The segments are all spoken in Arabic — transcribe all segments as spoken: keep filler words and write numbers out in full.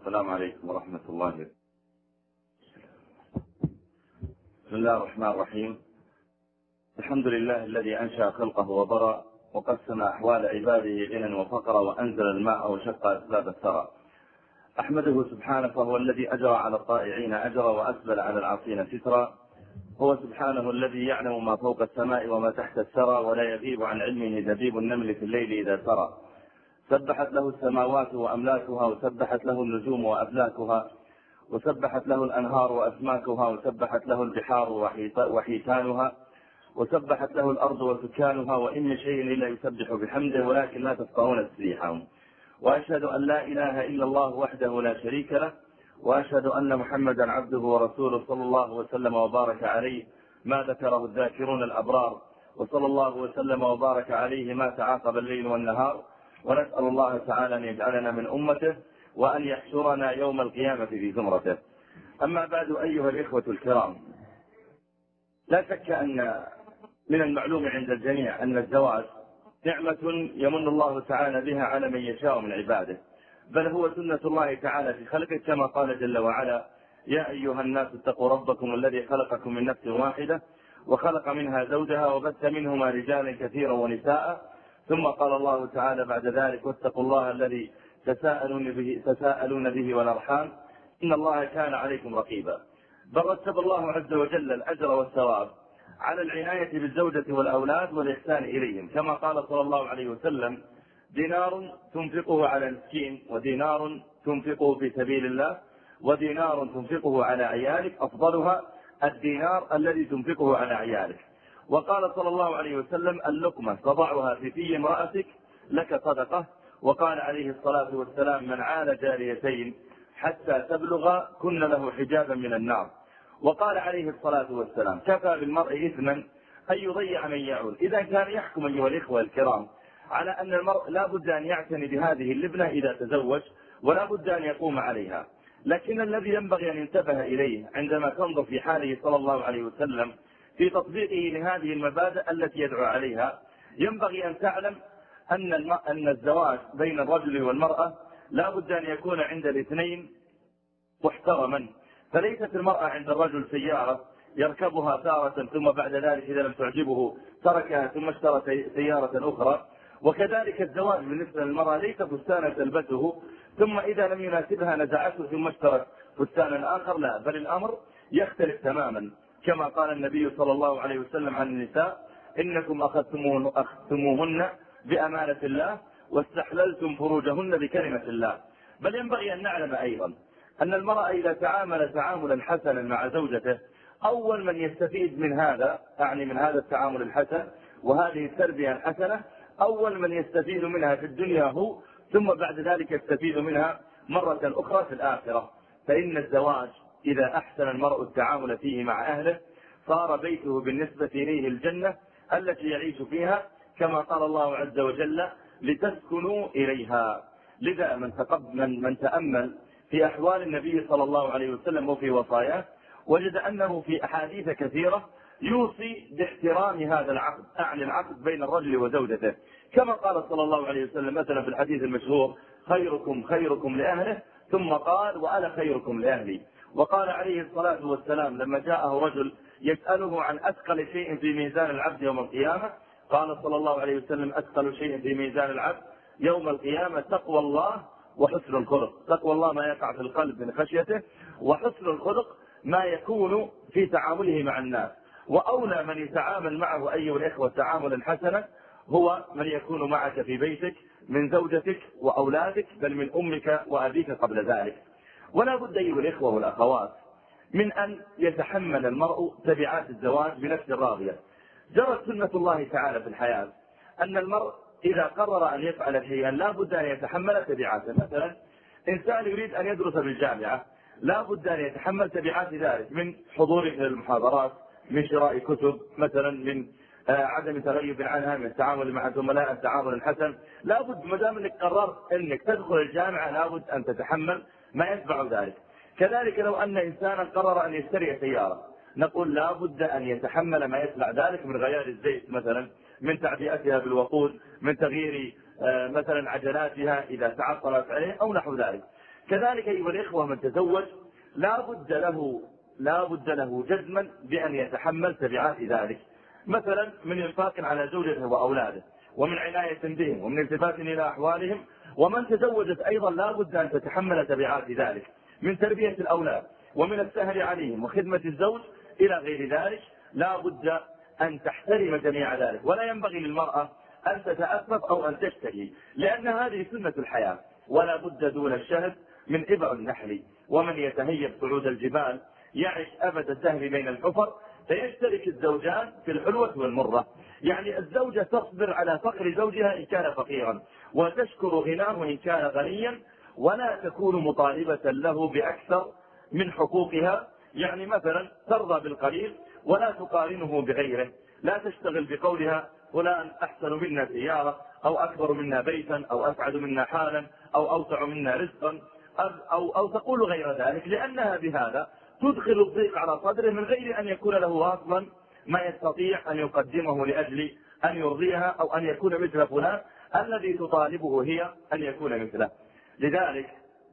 السلام عليكم ورحمة الله وبركاته. بسم الله الرحمن الرحيم. الحمد لله الذي أنشأ خلقه وبرأ وقسم أحوال عباده غنى وفقرا وأنزل الماء وشق أسباب الثرى. أحمده سبحانه فهو الذي أجرى على الطائعين أجرا وأسبل على العاصين سترا. هو سبحانه الذي يعلم ما فوق السماء وما تحت الثرى ولا يغيب عن علمه دبيب النمل في الليل إذا سرى. سبحت له السماوات وأملاكها وسبحت له النجوم وأفلاكها وسبحت له الأنهار وأسماكها وسبحت له البحار وحيتانها وسبحت له الأرض وسكانها وإن من شيء إلا يسبح بحمده ولكن لا تفقهون تسبيحهم. وأشهد أن لا إله إلا الله وحده لا شريك له وأشهد أن محمدا عبده ورسوله صلى الله وسلم وبارك عليه ما ذكره الذاكرون الأبرار وصلى الله وسلم وبارك عليه ما تعاقب الليل والنهار. ونسأل الله تعالى أن يجعلنا من أمته وأن يحشرنا يوم القيامة في زمرته. أما بعد أيها الإخوة الكرام، لا شك أن من المعلوم عند الجميع أن الزواج نعمة يمن الله تعالى بها على من يشاء من عباده، بل هو سنة الله تعالى في خلقه كما قال جل وعلا: يا أيها الناس اتقوا ربكم الذي خلقكم من نفس واحدة وخلق منها زوجها وبث منهما رجالا كثيرا ونساء. ثم قال الله تعالى بعد ذلك: واتقوا الله الذي تساءلون به, تساءلون به والأرحام إن الله كان عليكم رقيبا. بل رتب الله عز وجل الأجر والثواب على العناية بالزوجة والأولاد والإحسان إليهم، كما قال صلى الله عليه وسلم: دينار تنفقه على المسكين ودينار تنفقه في سبيل الله ودينار تنفقه على عيالك أفضلها الدينار الذي تنفقه على عيالك. وقال صلى الله عليه وسلم: اللقمة تضعها في في امرأتك لك صدقة. وقال عليه الصلاة والسلام: من عال جاريتين حتى تبلغ كن له حجابا من النار. وقال عليه الصلاة والسلام: كفى بالمرء إثما أن يضيع من يعول. إذا كان يحكم أيها الإخوة الكرام على أن المرء لا بد أن يعتني بهذه اللبنة إذا تزوج ولا بد أن يقوم عليها، لكن الذي ينبغي أن ينتبه إليه عندما تنظر في حاله صلى الله عليه وسلم في تطبيقه لهذه المبادئ التي يدعو عليها، ينبغي أن تعلم أن أن الزواج بين الرجل والمرأة لا بد أن يكون عند الاثنين محترما. فليست المرأة عند الرجل سيارة يركبها تارة ثم بعد ذلك إذا لم تعجبه تركها ثم اشترى سيارة أخرى. وكذلك الزواج بالنسبة للمرأة ليس فستانا تلبسه ثم إذا لم يناسبها نزعته ثم اشترت فستانا آخر، لا، بل الأمر يختلف تماما، كما قال النبي صلى الله عليه وسلم عن النساء: إنكم أخذتموهن, أخذتموهن بأمانة الله واستحللتم فروجهن بكلمة الله. بل ينبغي أن نعلم أيضا أن المرأة إذا تعامل تعاملا حسنا مع زوجته، أول من يستفيد من هذا، يعني من هذا التعامل الحسن وهذه التربية الحسنة، أول من يستفيد منها في الدنيا هو، ثم بعد ذلك يستفيد منها مرة أخرى في الآخرة. فإن الزواج إذا أحسن المرء التعامل فيه مع أهله صار بيته بالنسبة إليه الجنة التي يعيش فيها، كما قال الله عز وجل: لتسكنوا إليها. لذا من, من, من تأمل في أحوال النبي صلى الله عليه وسلم وفي وصاياه وجد أنه في أحاديث كثيرة يوصي باحترام هذا العقد، أعني العقد بين الرجل وزوجته، كما قال صلى الله عليه وسلم مثلا في الحديث المشهور: خيركم خيركم لأهله، ثم قال: وأنا خيركم لأهلي. وقال عليه الصلاة والسلام لما جاءه رجل يسأله عن أثقل شيء في ميزان العبد يوم القيامة، قال صلى الله عليه وسلم: أثقل شيء في ميزان العبد يوم القيامة تقوى الله وحسن الخلق. تقوى الله ما يقع في القلب من خشيته، وحسن الخلق ما يكون في تعامله مع الناس. وأولى من يتعامل معه أيها الإخوة تعاملا حسنا هو من يكون معك في بيتك من زوجتك وأولادك، بل من أمك وأبيك قبل ذلك. ولا بد أيها الإخوة والأخوات من أن يتحمل المرء تبعات الزواج بنفس راضية. جرت سنة الله تعالى في الحياة أن المرء إذا قرر أن يفعل شيئا لا بد أن يتحمل تبعاته. مثلا إنسان يريد أن يدرس بالجامعة لا بد أن يتحمل تبعات ذلك، من حضوره إلى المحاضرات، من شراء كتب، مثلا من عدم تغيب عنها، من التعامل مع زملاء التعامل الحسن. لا بد ما دام انك قررت انك تدخل الجامعة لا بد أن تتحمل ما يتبع ذلك. كذلك لو أن إنسانا قرر أن يشتري سيارة نقول لا بد أن يتحمل ما يتبع ذلك من غيار الزيت مثلا، من تعبئتها بالوقود، من تغيير مثلا عجلاتها إذا تعطلت عليه أو نحو ذلك. كذلك أيها الإخوة من تزوج لا بد له لا بد له جزما بأن يتحمل تبعات ذلك، مثلا من إنفاق على زوجته وأولاده، ومن عناية بهم، ومن التفات إلى أحوالهم. ومن تزوجت أيضا لا بد أن تتحمل تبعات ذلك من تربية الأولاد، ومن السهر عليهم، وخدمة الزوج إلى غير ذلك. لا بد أن تحترم جميع ذلك، ولا ينبغي للمرأة أن تتأسف أو أن تشتهي، لأن هذه سنة الحياة. ولا بد دون الشهد من إبر النحل، ومن يتهيب صعود الجبال يعش أبد الدهر بين الحفر، فيشترك الزوجان في الحلوة والمرة. يعني الزوجة تصبر على فقر زوجها إن كان فقيرا، وتشكر غناه إن كان غنيا، ولا تكون مطالبة له بأكثر من حقوقها. يعني مثلا ترضى بالقليل ولا تقارنه بغيره، لا تشتغل بقولها فلان أحسن منا سيارة، أو أكبر منا بيتا، أو أسعد منا حالا، أو أوسع منا رزقا، أو, أو تقول غير ذلك، لأنها بهذا تدخل الضيق على صدره من غير أن يكون له أصلا ما يستطيع أن يقدمه لأجل أن يرضيها، أو أن يكون مثل فلان الذي تطالبه هي أن يكون مثله. لذلك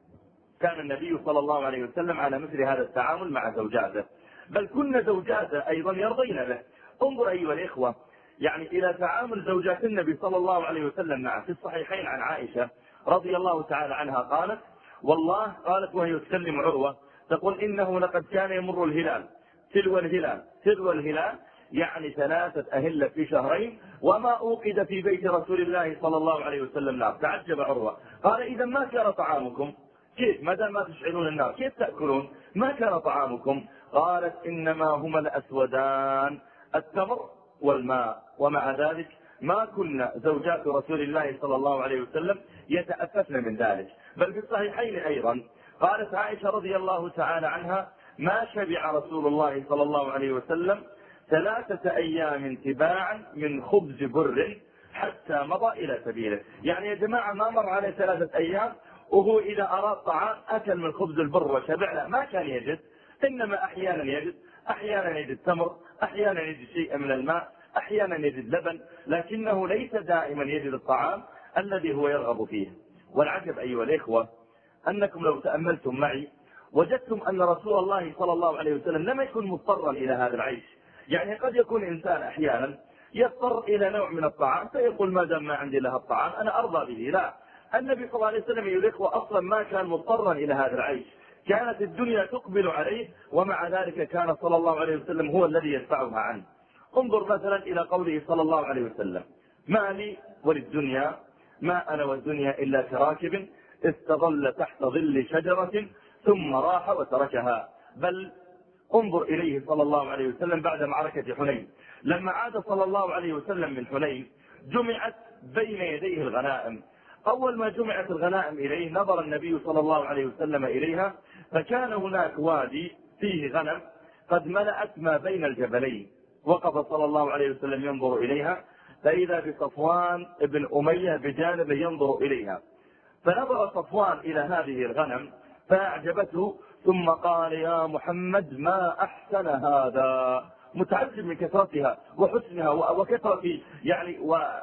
كان النبي صلى الله عليه وسلم على مثل هذا التعامل مع زوجاته، بل كن زوجاته أيضا يرضين به. انظر أيها الإخوة يعني إلى تعامل زوجات النبي صلى الله عليه وسلم معه. في الصحيحين عن عائشة رضي الله تعالى عنها قالت والله قالت وهي تكلم عروة تقول إنه لقد كان يمر الهلال تلو الهلال تلو الهلال يعني ثلاثة أهلة في شهرين وما أوقد في بيت رسول الله صلى الله عليه وسلم نار. تعجب عروة قال إذا ما كان طعامكم كيف ما دام ما تشعلون النار كيف تأكلون؟ ما كان طعامكم؟ قالت إنما هما الأسودان التمر والماء. ومع ذلك ما كنا زوجات رسول الله صلى الله عليه وسلم يتأسفن من ذلك. بل في الصحيحين أيضا قالت عائشة رضي الله تعالى عنها ما شبع رسول الله صلى الله عليه وسلم ثلاثة أيام تباعا من خبز بر حتى مضى إلى سبيله. يعني يا جماعة ما مر عليه ثلاثة أيام وهو إذا أراد طعام أكل من خبز البر وشبع، لا ما كان يجد، إنما أحيانا يجد، أحيانا يجد تمر، أحيانا يجد شيء من الماء، أحيانا يجد لبن، لكنه ليس دائما يجد الطعام الذي هو يرغب فيه. والعجب أيها الإخوة أنكم لو تأملتم معي وجدتم أن رسول الله صلى الله عليه وسلم لم يكن مضطرا إلى هذا العيش. يعني قد يكون إنسان أحيانا يضطر إلى نوع من الطعام فيقول ما دام ما عندي لها الطعام أنا أرضى به. لا، النبي صلى الله عليه وسلم أيها الإخوة أصلا ما كان مضطرا إلى هذا العيش، كانت الدنيا تقبل عليه ومع ذلك كان صلى الله عليه وسلم هو الذي يدفعها عنه. انظر مثلا إلى قوله صلى الله عليه وسلم ما لي وللدنيا ما أنا والدنيا إلا كراكب استظل تحت ظل شجرة ثم راح وتركها. بل انظر إليه صلى الله عليه وسلم بعد معركة حنين لما عاد صلى الله عليه وسلم من حنين جمعت بين يديه الغنائم. أول ما جمعت الغنائم إليه نظر النبي صلى الله عليه وسلم إليها فكان هناك وادي فيه غنم قد ملأت ما بين الجبلين. وقف صلى الله عليه وسلم ينظر إليها فإذا بصفوان ابن أمية بجانبه ينظر إليها، فنظر صفوان إلى هذه الغنم فأعجبته ثم قال يا محمد ما أحسن هذا، متعجب من كثرتها وحسنها وكثرة يعني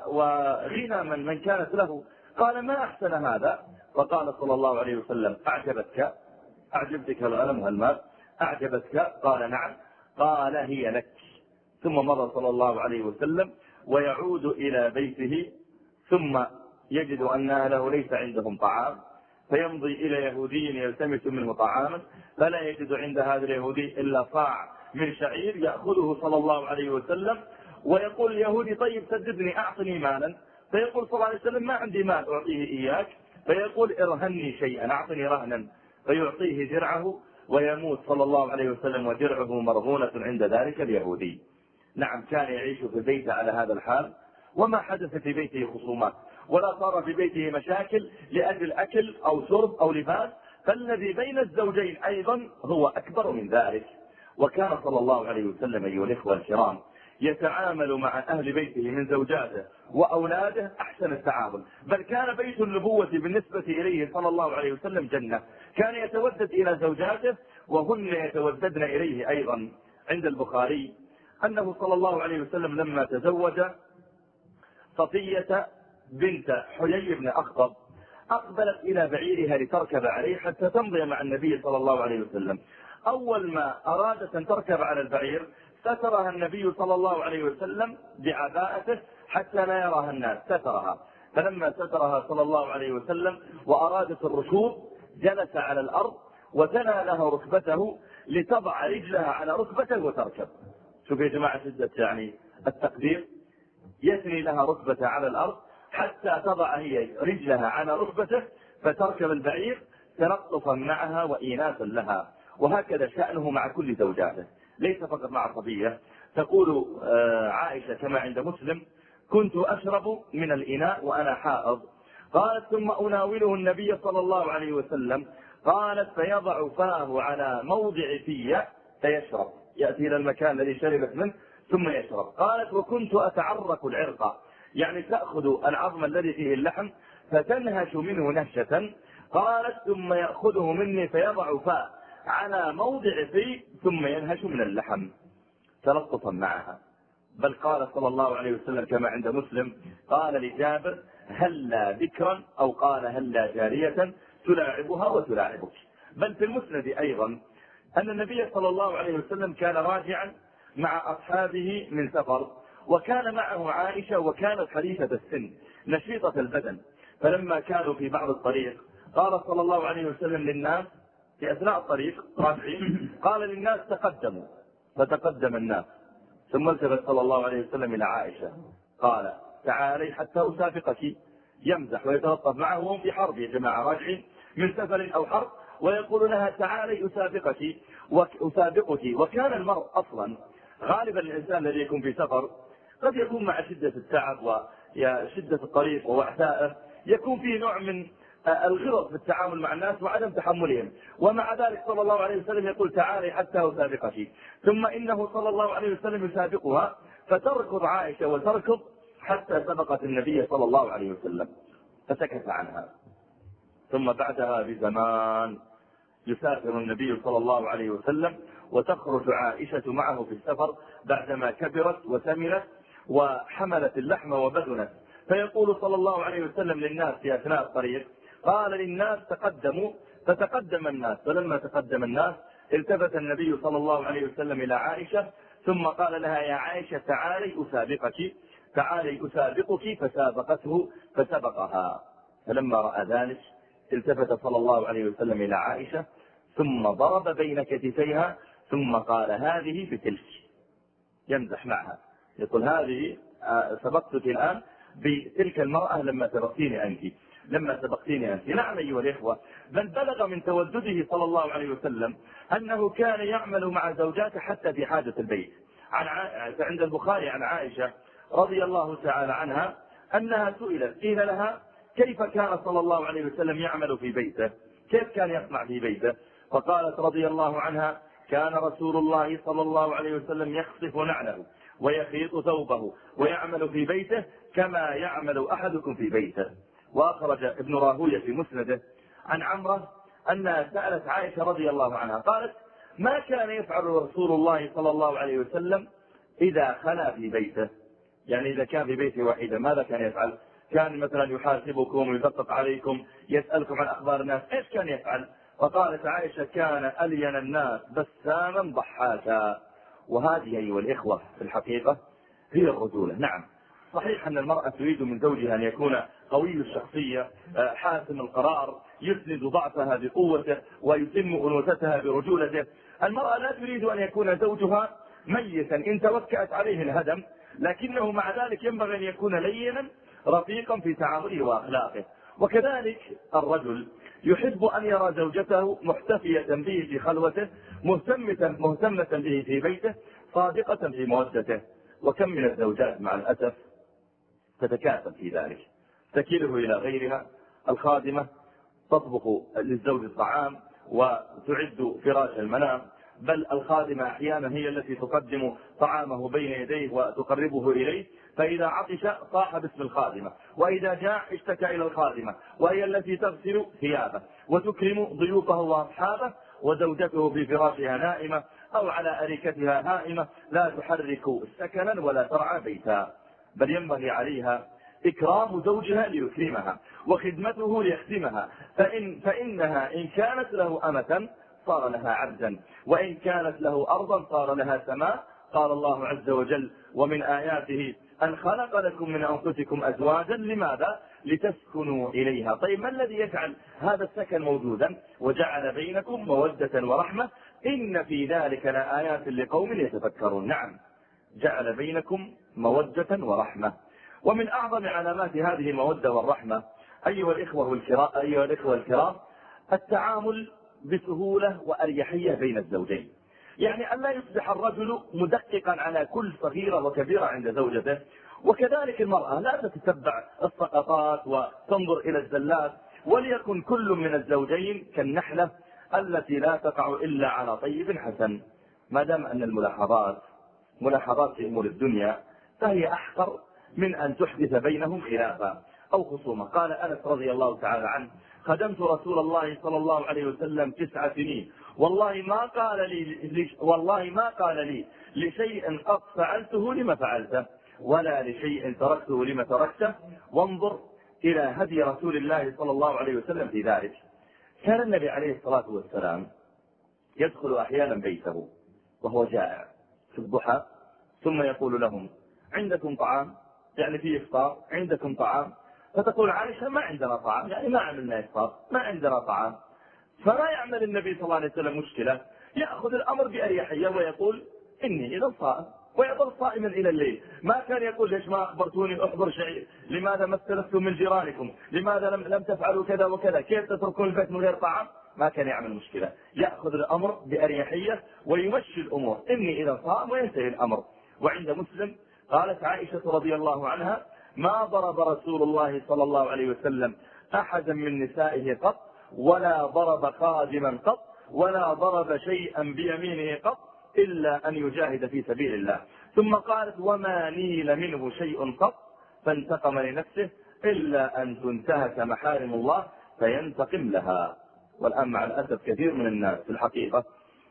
وغنى من, من كانت له. قال ما أحسن هذا، فقال صلى الله عليه وسلم أعجبتك أعجبتك الغنم والمال أعجبتك؟ قال نعم. قال هي لك. ثم مضى صلى الله عليه وسلم ويعود إلى بيته ثم يجد أن أهله ليس عندهم طعام فيمضي إلى يهودي يلتمس منه طعاما فلا يجد عند هذا اليهودي إلا صاع من شعير يأخذه صلى الله عليه وسلم ويقول اليهودي طيب سددني أعطني مالا، فيقول صلى الله عليه وسلم ما عندي مال أعطيه إياك، فيقول ارهني شيئا أعطني رهنا، فيعطيه درعه ويموت صلى الله عليه وسلم ودرعه مرهونة عند ذلك اليهودي. نعم كان يعيش في بيته على هذا الحال وما حدث في بيته خصومات ولا صار في بيته مشاكل لأجل أكل أو شرب أو لباس، فالذي بين الزوجين أيضا هو أكبر من ذلك. وكان صلى الله عليه وسلم أيها الإخوة الكرام يتعامل مع أهل بيته من زوجاته وأولاده أحسن التعامل، بل كان بيت النبوة بالنسبة إليه صلى الله عليه وسلم جنة. كان يتودد إلى زوجاته وهن يتوددن إليه أيضا. عند البخاري أنه صلى الله عليه وسلم لما تزوج صفية بنت حيي بن أخطب أقبلت إلى بعيرها لتركب عليه حتى تمضي مع النبي صلى الله عليه وسلم. أول ما أرادت أن تركب على البعير سترها النبي صلى الله عليه وسلم بعباءته حتى لا يراها الناس، سترها. فلما سترها صلى الله عليه وسلم وأرادت الركوب جلس على الأرض وثنى لها ركبته لتضع رجلها على ركبته وتركب. شوف يا جماعة شدة يعني التقدير، يثني لها ركبته على الأرض حتى تضع هي رجلها على ركبته فتركب البعير تلطفا معها وإيناسا لها. وهكذا شأنه مع كل زوجاته، ليس فقط مع صبية. تقول عائشة كما عند مسلم: كنت أشرب من الإناء وأنا حائض. قالت: ثم أناوله النبي صلى الله عليه وسلم. قالت: فيضع فاه على موضع في فيشرب، يأتي إلى المكان الذي شربت منه ثم يشرب. قالت: وكنت أتعرق العرق، يعني تأخذ العظم الذي فيه اللحم فتنهش منه نهشة. قالت: ثم يأخذه مني فيضع فاه على موضع في ثم ينهش من اللحم، تلطفا معها. بل قال صلى الله عليه وسلم كما عند مسلم: قال لجابر: هلا ذكرا، أو قال: هلا جارية تلاعبها وتلاعبك. بل في المسند أيضا أن النبي صلى الله عليه وسلم كان راجعا مع أصحابه من سفر، وكان معه عائشة وكانت حديثة السن نشيطة البدن. فلما كانوا في بعض الطريق قال صلى الله عليه وسلم للناس في أثناء الطريق راجعين، قال للناس: تقدموا. فتقدم الناس، ثم التفت صلى الله عليه وسلم إلى عائشة قال: تعالي حتى أسابقك. يمزح ويتلطف معه وهم في حرب يا جماعة، راجعين من سفر أو حرب، ويقول لها: تعالي أسابقك وأسابقك. وكان المرء أصلا غالبا الإنسان الذي يكون في سفر قد يكون مع شدة التعب وشدة الطريق ووعثائه يكون فيه نوع من الغلط في التعامل مع الناس وعدم تحملهم، ومع ذلك صلى الله عليه وسلم يقول: تعالي حتى أسابقك. ثم إنه صلى الله عليه وسلم يسابقها فتركض عائشة وتركض حتى سبقت النبي صلى الله عليه وسلم فسكت عنها. ثم بعدها بزمان يسافر النبي صلى الله عليه وسلم وتخرج عائشة معه في السفر بعدما كبرت وسمنت وحملت اللحم وبدنت. فيقول صلى الله عليه وسلم للناس في أثناء الطريق، قال للناس: تقدموا. فتقدم الناس. فلما تقدم الناس التفت النبي صلى الله عليه وسلم إلى عائشة ثم قال لها: يا عائشة تعالي أسابقك، تعالي أسابقك. فسابقته فسبقها. فلما رأى ذلك التفت صلى الله عليه وسلم إلى عائشة ثم ضرب بين كتفيها ثم قال: هذه بتلك. يمزح معها، يقول: هذه سبقتك الآن بتلك المرأة لما سبقتيني أنت، لما سبقتيني أنت. نعم أيها الإخوة، بل بلغ من تودده صلى الله عليه وسلم أنه كان يعمل مع زوجاته حتى في حاجة البيت. عن عائشة عند البخاري عن عائشة رضي الله تعالى عنها أنها سئلت، قيل لها: كيف كان صلى الله عليه وسلم يعمل في بيته؟ كيف كان يصنع في بيته؟ فقالت رضي الله عنها: كان رسول الله صلى الله عليه وسلم يخصف نعله ويخيط ثوبه ويعمل في بيته كما يعمل أحدكم في بيته. وأخرج ابن راهويه في مسنده عن عمرة أنها سألت عائشة رضي الله عنها قالت: ما كان يفعل رسول الله صلى الله عليه وسلم إذا خلا في بيته؟ يعني إذا كان في بيته وحيدا ماذا كان يفعل؟ كان مثلا يحاسبكم ويدقق عليكم، يسألكم عن أخبار الناس، إيش كان يفعل؟ فقالت عائشة: كان ألين الناس بساما ضحاكا. وهذه أيها الإخوة في الحقيقة هي الرجولة. نعم صحيح أن المرأة تريد من زوجها أن يكون قوي الشخصية حاسم القرار، يسند ضعفها بقوته ويتم أنوثتها برجولته. المرأة لا تريد أن يكون زوجها ميتا إن توكأت عليه الهدم، لكنه مع ذلك ينبغي أن يكون لينا رفيقا في تعامله وأخلاقه. وكذلك الرجل يحب أن يرى زوجته محتفية به في خلوته، مهتمة, مهتمة به في بيته، صادقة في مودته. وكم من الزوجات مع الأسف تتكاسل في ذلك، تكيله إلى غيرها. الخادمة تطبخ للزوج الطعام وتعد فراش المنام، بل الخادمة أحيانا هي التي تقدم طعامه بين يديه وتقربه إليه، فإذا عطش صاح باسم الخادمة، وإذا جاع اشتكى إلى الخادمة، وهي التي تغسل ثيابه وتكرم ضيوفه وأصحابه، وزوجته في فراشها نائمة أو على أريكتها هائمة لا تحرك سكنا ولا ترعى بيتا. بل ينبغي عليها إكرام زوجها ليكرمها، وخدمته ليخدمها، فإن فإنها إن كانت له أمة صار لها عبدا، وإن كانت له أرضا صار لها سماء. قال الله عز وجل: ومن آياته أن خلق لكم من أنفسكم أزواجا. لماذا؟ لتسكنوا إليها. طيب ما الذي يجعل هذا السكن موجودا؟ وجعل بينكم مودة ورحمة إن في ذلك لآيات لقوم يتفكرون. نعم، جعل بينكم مودة ورحمة. ومن أعظم علامات هذه المودة والرحمة أيها الإخوة والكرام أيها الإخوة الكرام التعامل بسهولة وأريحية بين الزوجين. يعني أن لا يصبح الرجل مدققا على كل صغيرة وكبيرة عند زوجته، وكذلك المرأة لا تتتبع السقطات وتنظر إلى الزلات، وليكن كل من الزوجين كالنحلة التي لا تقع إلا على طيب حسن. ما دام أن الملاحظات ملاحظات في أمور الدنيا فهي أحقر من أن تحدث بينهم خلافا أو خصومة. قال أنس رضي الله تعالى عنه: خدمت رسول الله صلى الله عليه وسلم تسع سنين، والله ما قال لي والله ما قال لي لشيء قد فعلته لما فعلته، ولا لشيء تركته لما تركته. وانظر إلى هدي رسول الله صلى الله عليه وسلم في ذلك. كان النبي عليه الصلاة والسلام يدخل أحيانا بيته وهو جائع في الضحى، ثم يقول لهم: عندكم طعام؟ يعني في إفطار، عندكم طعام؟ فتقول عائشة: ما عندنا طعام، يعني ما عملنا إفطار، ما عندنا طعام. فما يعمل النبي صلى الله عليه وسلم مشكلة، يأخذ الأمر بأريحية ويقول: إني إذا صائم، ويظل صائما إلى الليل. ما كان يقول: ليش ما أخبرتوني أحضر شيء؟ لماذا ما استلفتم من جيرانكم؟ لماذا لم, لم تفعلوا كذا وكذا؟ كيف تتركون البيت من غير طعام؟ ما كان يعمل مشكلة، يأخذ الأمر بأريحية ويمشي الأمور. إني إذا صائم، وينتهي الأمر. وعند مسلم قالت عائشة رضي الله عنها: ما ضرب رسول الله صلى الله عليه وسلم أحدا من نسائه قط، ولا ضرب خادما قط، ولا ضرب شيئا بيمينه قط، إلا أن يجاهد في سبيل الله. ثم قالت: وما نيل منه شيء قط فانتقم لنفسه، إلا أن تنتهك محارم الله فينتقم لها. والآن مع الأسف كثير من الناس في الحقيقة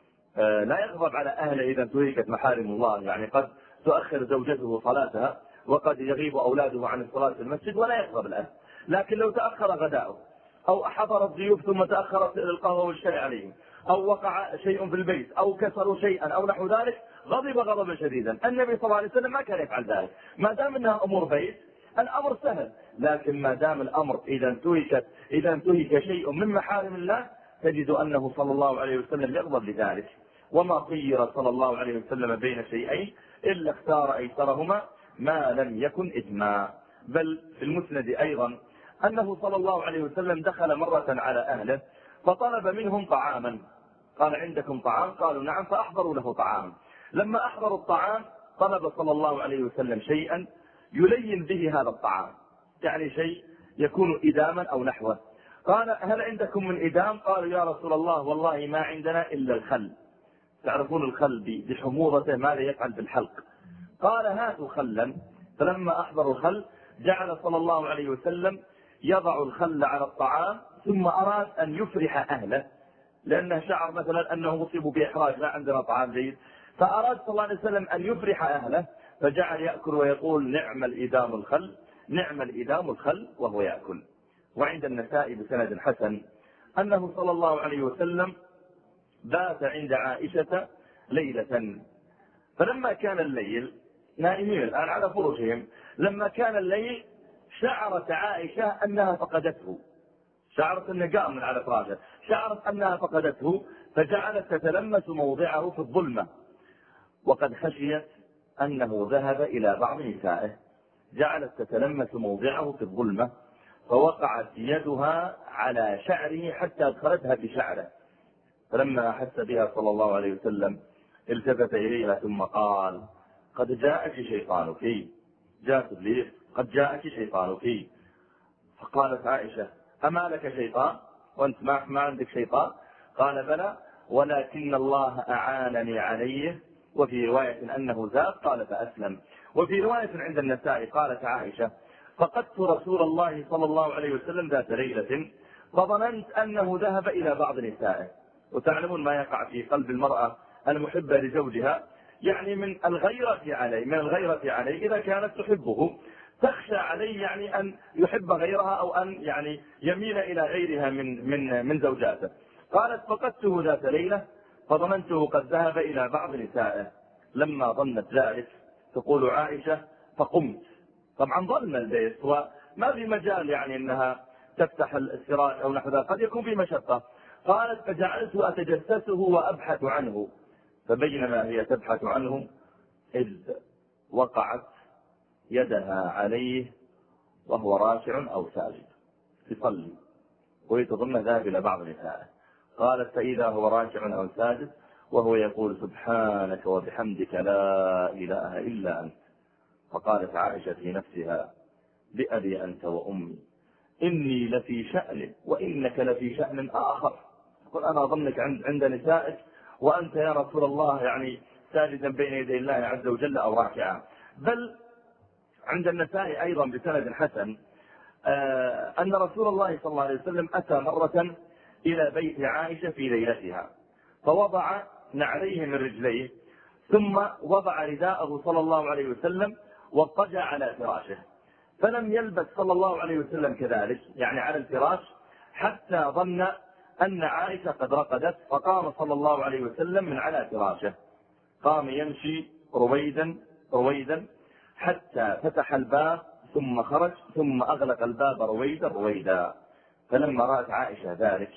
لا يغضب على أهله إذا انتهكت محارم الله. يعني قد تؤخر زوجته صلاتها، وقد يغيب أولاده عن الصلاة في المسجد ولا يغضب الأهل، لكن لو تأخر غداؤه، أو حضر الضيوف ثم تأخرت القهوة والشاي عليهم، أو وقع شيء في البيت، أو كسروا شيئا أو نحو ذلك، غضب غضبا شديدا. النبي صلى الله عليه وسلم ما كان يفعل ذلك. ما دام أنها أمور بيت الأمر سهل، لكن ما دام الأمر إذا انتهكت إذا انتهك شيء من محارم الله تجد أنه صلى الله عليه وسلم يغضب لذلك. وما خير صلى الله عليه وسلم بين شيئين إلا اختار أيسرهما ما لم يكن إثما. بل في المسند أيضا أنه صلى الله عليه وسلم دخل مرة على أهله فطلب منهم طعاما. قال: عندكم طعام؟ قالوا: نعم. فأحضروا له طعام. لما أحضروا الطعام طلب صلى الله عليه وسلم شيئا يلين به هذا الطعام، يعني شيء يكون إداما أو نحوه. قال: هل عندكم من إدام؟ قالوا: يا رسول الله والله ما عندنا إلا الخل. تعرفون الخل بحموضته ماذا يفعل بالحلق. قال: هاتوا خلا. فلما أحضروا الخل جعل صلى الله عليه وسلم يضع الخل على الطعام، ثم أراد أن يفرح أهله، لأنه شعر مثلا أنه مصيب بإحراج، لا عندنا طعام جيد، فأراد صلى الله عليه وسلم أن يفرح أهله، فجعل يأكل ويقول: نعم الإدام الخل، نعم الإدام الخل، وهو يأكل. وعند النسائي بسند حسن أنه صلى الله عليه وسلم بات عند عائشة ليلة، فلما كان الليل، نائمين الآن على فرشهم، لما كان الليل شعرت عائشة أنها فقدته، شعرت أنه قام من على فراشه، شعرت أنها فقدته، فجعلت تتلمس موضعه في الظلمة، وقد خشيت أنه ذهب إلى بعض نسائه، جعلت تتلمس موضعه في الظلمة، فوقعت يدها على شعره حتى أدخلتها في شعره. فلما أحس بها صلى الله عليه وسلم التفت إليها ثم قال: قد جاءك شيطانك، جاءت إبليس، قد جاءك شيطانك. فقالت عائشة: أما لك شيطان وأنت ما, ما عندك شيطان؟ قال: بلى، ولكن الله أعانني عليه. وفي رواية أنه زاد، قال: فأسلم. وفي رواية عند النسائي قالت عائشة: فقدت رسول الله صلى الله عليه وسلم ذات ليلة فظننت أنه ذهب إلى بعض نسائه. وتعلمون ما يقع في قلب المرأة المحبة لزوجها، يعني من الغيرة عليه من الغيرة عليه إذا كانت تحبه، تخشى عليه يعني أن يحب غيرها أو أن يعني يميل إلى غيرها من من من زوجاته. قالت فقدته ذات ليلة فظننته قد ذهب إلى بعض نسائه. لما ظنت ذلك تقول عائشة فقمت، طبعا ظن البيت وما في مجال يعني أنها تفتح السراج أو نحو ذلك، قد يكون في مشقة. قالت فجعلت أتجسسه وأبحث عنه، فبينما هي تبحث عنه إذ وقعت يدها عليه وهو راكع أو ساجد يصلي، وهي تظن ذهب إلى بعض نسائه. قالت فإذا هو راكع أو ساجد وهو يقول سبحانك وبحمدك لا إله إلا أنت. فقالت عائشة في نفسها بأبي أنت وأمي إني لفي شأن وإنك لفي شأن آخر. قل أنا أظنك عند عند نسائك وأنت يا رسول الله يعني ساجدا بين يدي الله عز وجل أو راكعا. بل عند النسائي أيضا بسند حسن أن رسول الله صلى الله عليه وسلم أتى مرة إلى بيت عائشة في ليلتها فوضع نعليه من رجليه ثم وضع رداءه صلى الله عليه وسلم واضطجع على فراشه، فلم يلبث صلى الله عليه وسلم كذلك يعني على الفراش حتى ظن أن عائشة قد رقدت، فقام صلى الله عليه وسلم من على فراشه، قام يمشي رويدا رويدا حتى فتح الباب ثم خرج ثم أغلق الباب رويدا رويدا. فلما رأت عائشة ذلك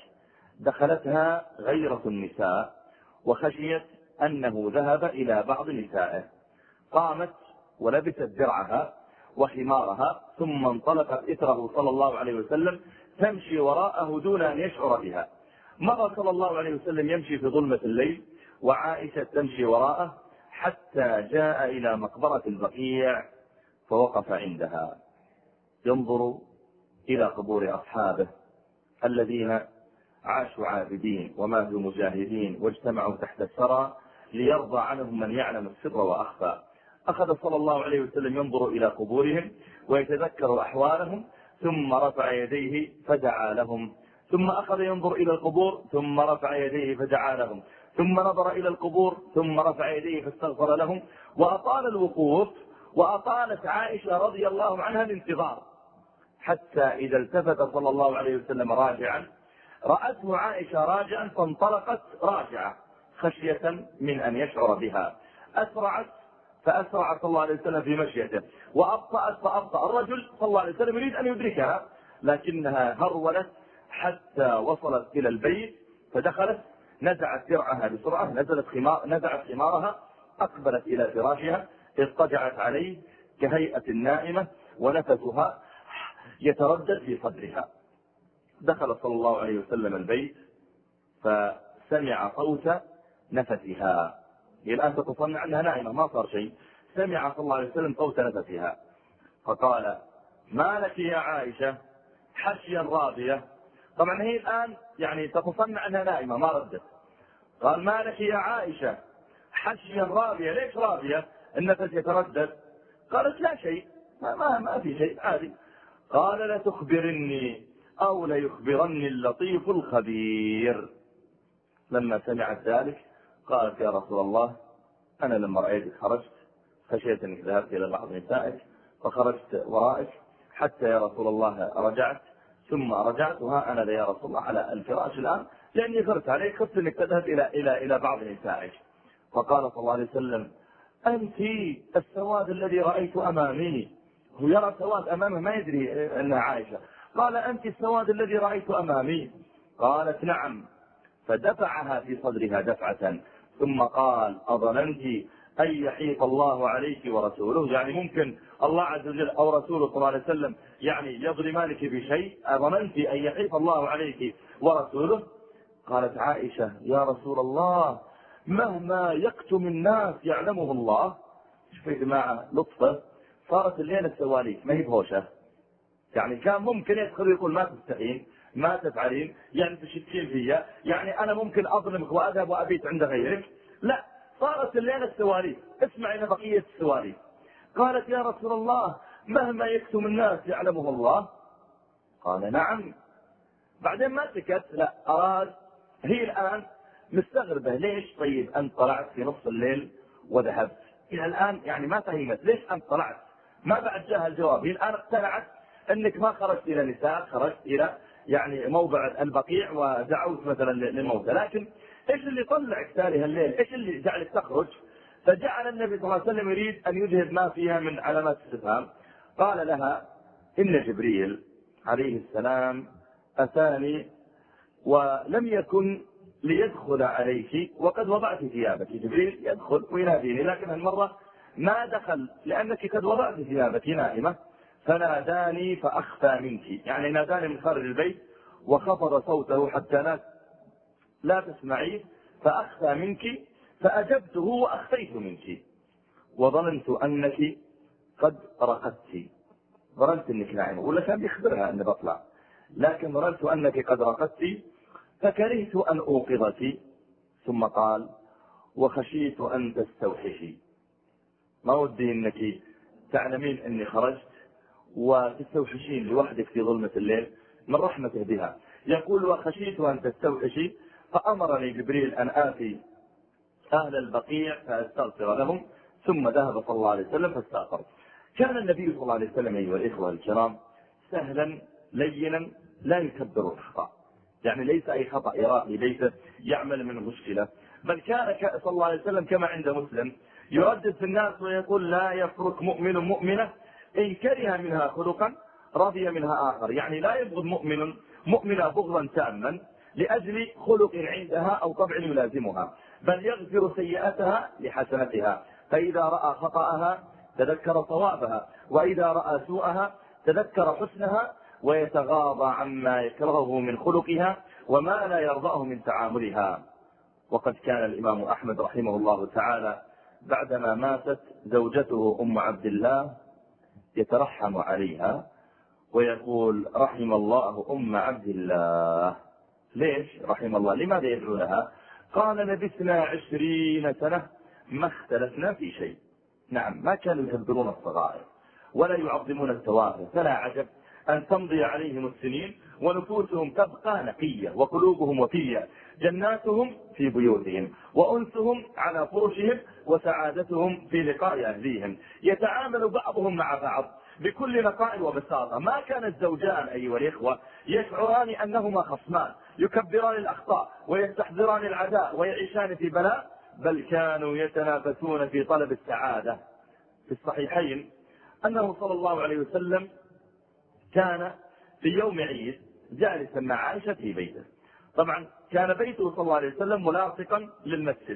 دخلتها غيرة النساء وخشيت أنه ذهب إلى بعض نسائه، قامت ولبست درعها وخمارها ثم انطلقت إثره صلى الله عليه وسلم تمشي وراءه دون أن يشعر بها. مضى صلى الله عليه وسلم يمشي في ظلمة الليل وعائشة تمشي وراءه حتى جاء إلى مقبرة البقيع فوقف عندها ينظر إلى قبور أصحابه الذين عاشوا عابدين وماتوا مجاهدين واجتمعوا تحت الثرى ليرضى عنهم من يعلم السر وأخفى. أخذ صلى الله عليه وسلم ينظر إلى قبورهم ويتذكر أحوالهم ثم رفع يديه فدعا لهم، ثم أخذ ينظر إلى القبور ثم رفع يديه فدعا لهم، ثم نظر إلى القبور ثم رفع يديه فاستغفر لهم، وأطال الوقوف وأطالت عائشة رضي الله عنها الانتظار حتى إذا التفت صلى الله عليه وسلم راجعا رأته عائشة راجعا فانطلقت راجعة خشية من أن يشعر بها، أسرعت فأسرع صلى الله عليه وسلم في مشيته وأبطأت فأبطأ. الرجل صلى الله عليه وسلم يريد أن يدركها لكنها هرولت حتى وصلت إلى البيت فدخلت نزعت درعها بسرعة نزلت خمار نزعت خمارها أقبلت إلى فراشها اضطجعت عليه كهيئة النائمة ونفسها يتردد في صدرها. دخل صلى الله عليه وسلم البيت فسمع صوت نفسها، هي الآن تتصنع أنها نائمة ما صار شيء، سمع صلى الله عليه وسلم صوت نفسها فقال ما لك يا عائشة حشيا راضية. طبعا هي الآن يعني تتصنع أنها نائمة ما ردت. قال ما لك يا عائشة حشيا راضية، ليش راضية؟ النفس يتردد. قالت لا شيء ما, ما, ما في شيء عادي. قال لا تخبرني أو لا يخبرني اللطيف الخبير. لما سمعت ذلك قالت يا رسول الله أنا لما رأيتك خرجت خشيت أنك ذهبت إلى بعض نسائك فخرجت ورائك حتى يا رسول الله رجعت ثم رجعت وها أنا يا رسول الله على الفراش الآن لأني خرجت عليك خفت أنك تذهب إلى إلى إلى بعض نسائك. فقال صلى الله عليه وسلم أنت السواد الذي رأيت أمامي، هو يرى سواد أمامه ما يدري أنها عائشة. قال أنت السواد الذي رأيت أمامي. قالت نعم، فدفعها في صدرها دفعة ثم قال أظننت أن يحيط الله عليك ورسوله، يعني ممكن الله عز وجل أو رسوله صلى الله عليه وسلم يعني يظلمانك بشيء، أظننت أن يحيط الله عليك ورسوله. قالت عائشة يا رسول الله مهما يكتم الناس يعلمه الله. شوفوا يا جماعة لطفة، صارت الليلة السواليف ما هي بهوشة، يعني كان ممكن يدخل يقول ما تستحين ما تفعلين يعني تشتين فيا، يعني أنا ممكن أظلمك وأذهب وأبيت عند غيرك. لا، صارت الليلة السواليف. اسمع إلى بقية السواليف. قالت يا رسول الله مهما يكتم الناس يعلمه الله. قال نعم. بعدين ما سكت، لا أراد، هي الآن مستغربة ليش طيب أنت طلعت في نصف الليل وذهبت إلى الآن، يعني ما فهمت ليش أنت طلعت ما بعد جاء الجواب. هي الآن اقتنعت أنك ما خرجت إلى نساء، خرجت إلى يعني موضع البقيع ودعوت مثلا للموتى. لكن إيش اللي طلعك تالي الليل؟ إيش اللي جعلك تخرج؟ فجعل النبي صلى الله عليه وسلم يريد أن يذهب ما فيها من علامات استفهام. قال لها إن جبريل عليه السلام أتاني ولم يكن ليدخل عليك وقد وضعت ثيابك. جبريل يدخل ويناديني، لكن هالمرة ما دخل لأنك قد وضعت ثيابك نائمة، فناداني فأخفى منك، يعني ناداني من خارج البيت وخفض صوته حتى لا لا تسمعيه، فأخفى منك، فأجبته وأخفيت منك، وظننت أنك قد رقدت. ظننت أنك نائمة، ولا كان بيخبرها أن بطلع، لكن ظننت أنك قد رقدت فكرهت أن أوقظك. ثم قال وخشيت أن تستوحشي، ما ودي أنك تعلمين أني خرجت وتستوحشين لوحدك في ظلمة الليل من رحمته بها. يقول وخشيت أن تستوحشي، فأمرني جبريل أن آتي أهل البقيع فأستغفر لهم، ثم ذهب صلى الله عليه وسلم فاستغفر. كان النبي صلى الله عليه وسلم أيها الإخوة الكرام سهلا لينا لا يكبر الخطأ، يعني ليس أي خطأ يراه ليس يعمل من مشكلة، بل كان صلى الله عليه وسلم كما عند مسلم يردد في الناس ويقول لا يفرك مؤمن مؤمنة إن كره منها خلقا رضي منها آخر، يعني لا يبغض مؤمن مؤمنة بغضا تاما لأجل خلق عندها أو طبع يلازمها، بل يغفر سيئاتها لحسنتها، فإذا رأى خطأها تذكر صوابها، وإذا رأى سوءها تذكر حسنها، ويتغاضى عما يكرهه من خلقها وما لا يرضاه من تعاملها. وقد كان الإمام أحمد رحمه الله تعالى بعدما ماتت زوجته أم عبد الله يترحم عليها ويقول رحم الله أم عبد الله. ليش رحم الله؟ لماذا يدعو لها؟ قال لبثنا عشرين سنة ما اختلفنا في شيء. نعم، ما كانوا يكبرون الصغائر ولا يعظمون التوافه، فلا عجب أن تمضي عليهم السنين ونفوسهم تبقى نقية وقلوبهم وفية، جناتهم في بيوتهم وأنسهم على فرشهم وسعادتهم في لقاء أهليهم، يتعامل بعضهم مع بعض بكل نقاء وبساطة. ما كان الزوجان أيها الإخوة يشعران أنهما خصمان يكبران الأخطاء ويستحضران العداء ويعيشان في بلاء، بل كانوا يتنافسون في طلب السعادة. في الصحيحين أنه صلى الله عليه وسلم كان في يوم عيد جالسا مع عائشة في بيته. طبعا كان بيته صلى الله عليه وسلم ملاصقا للمسجد،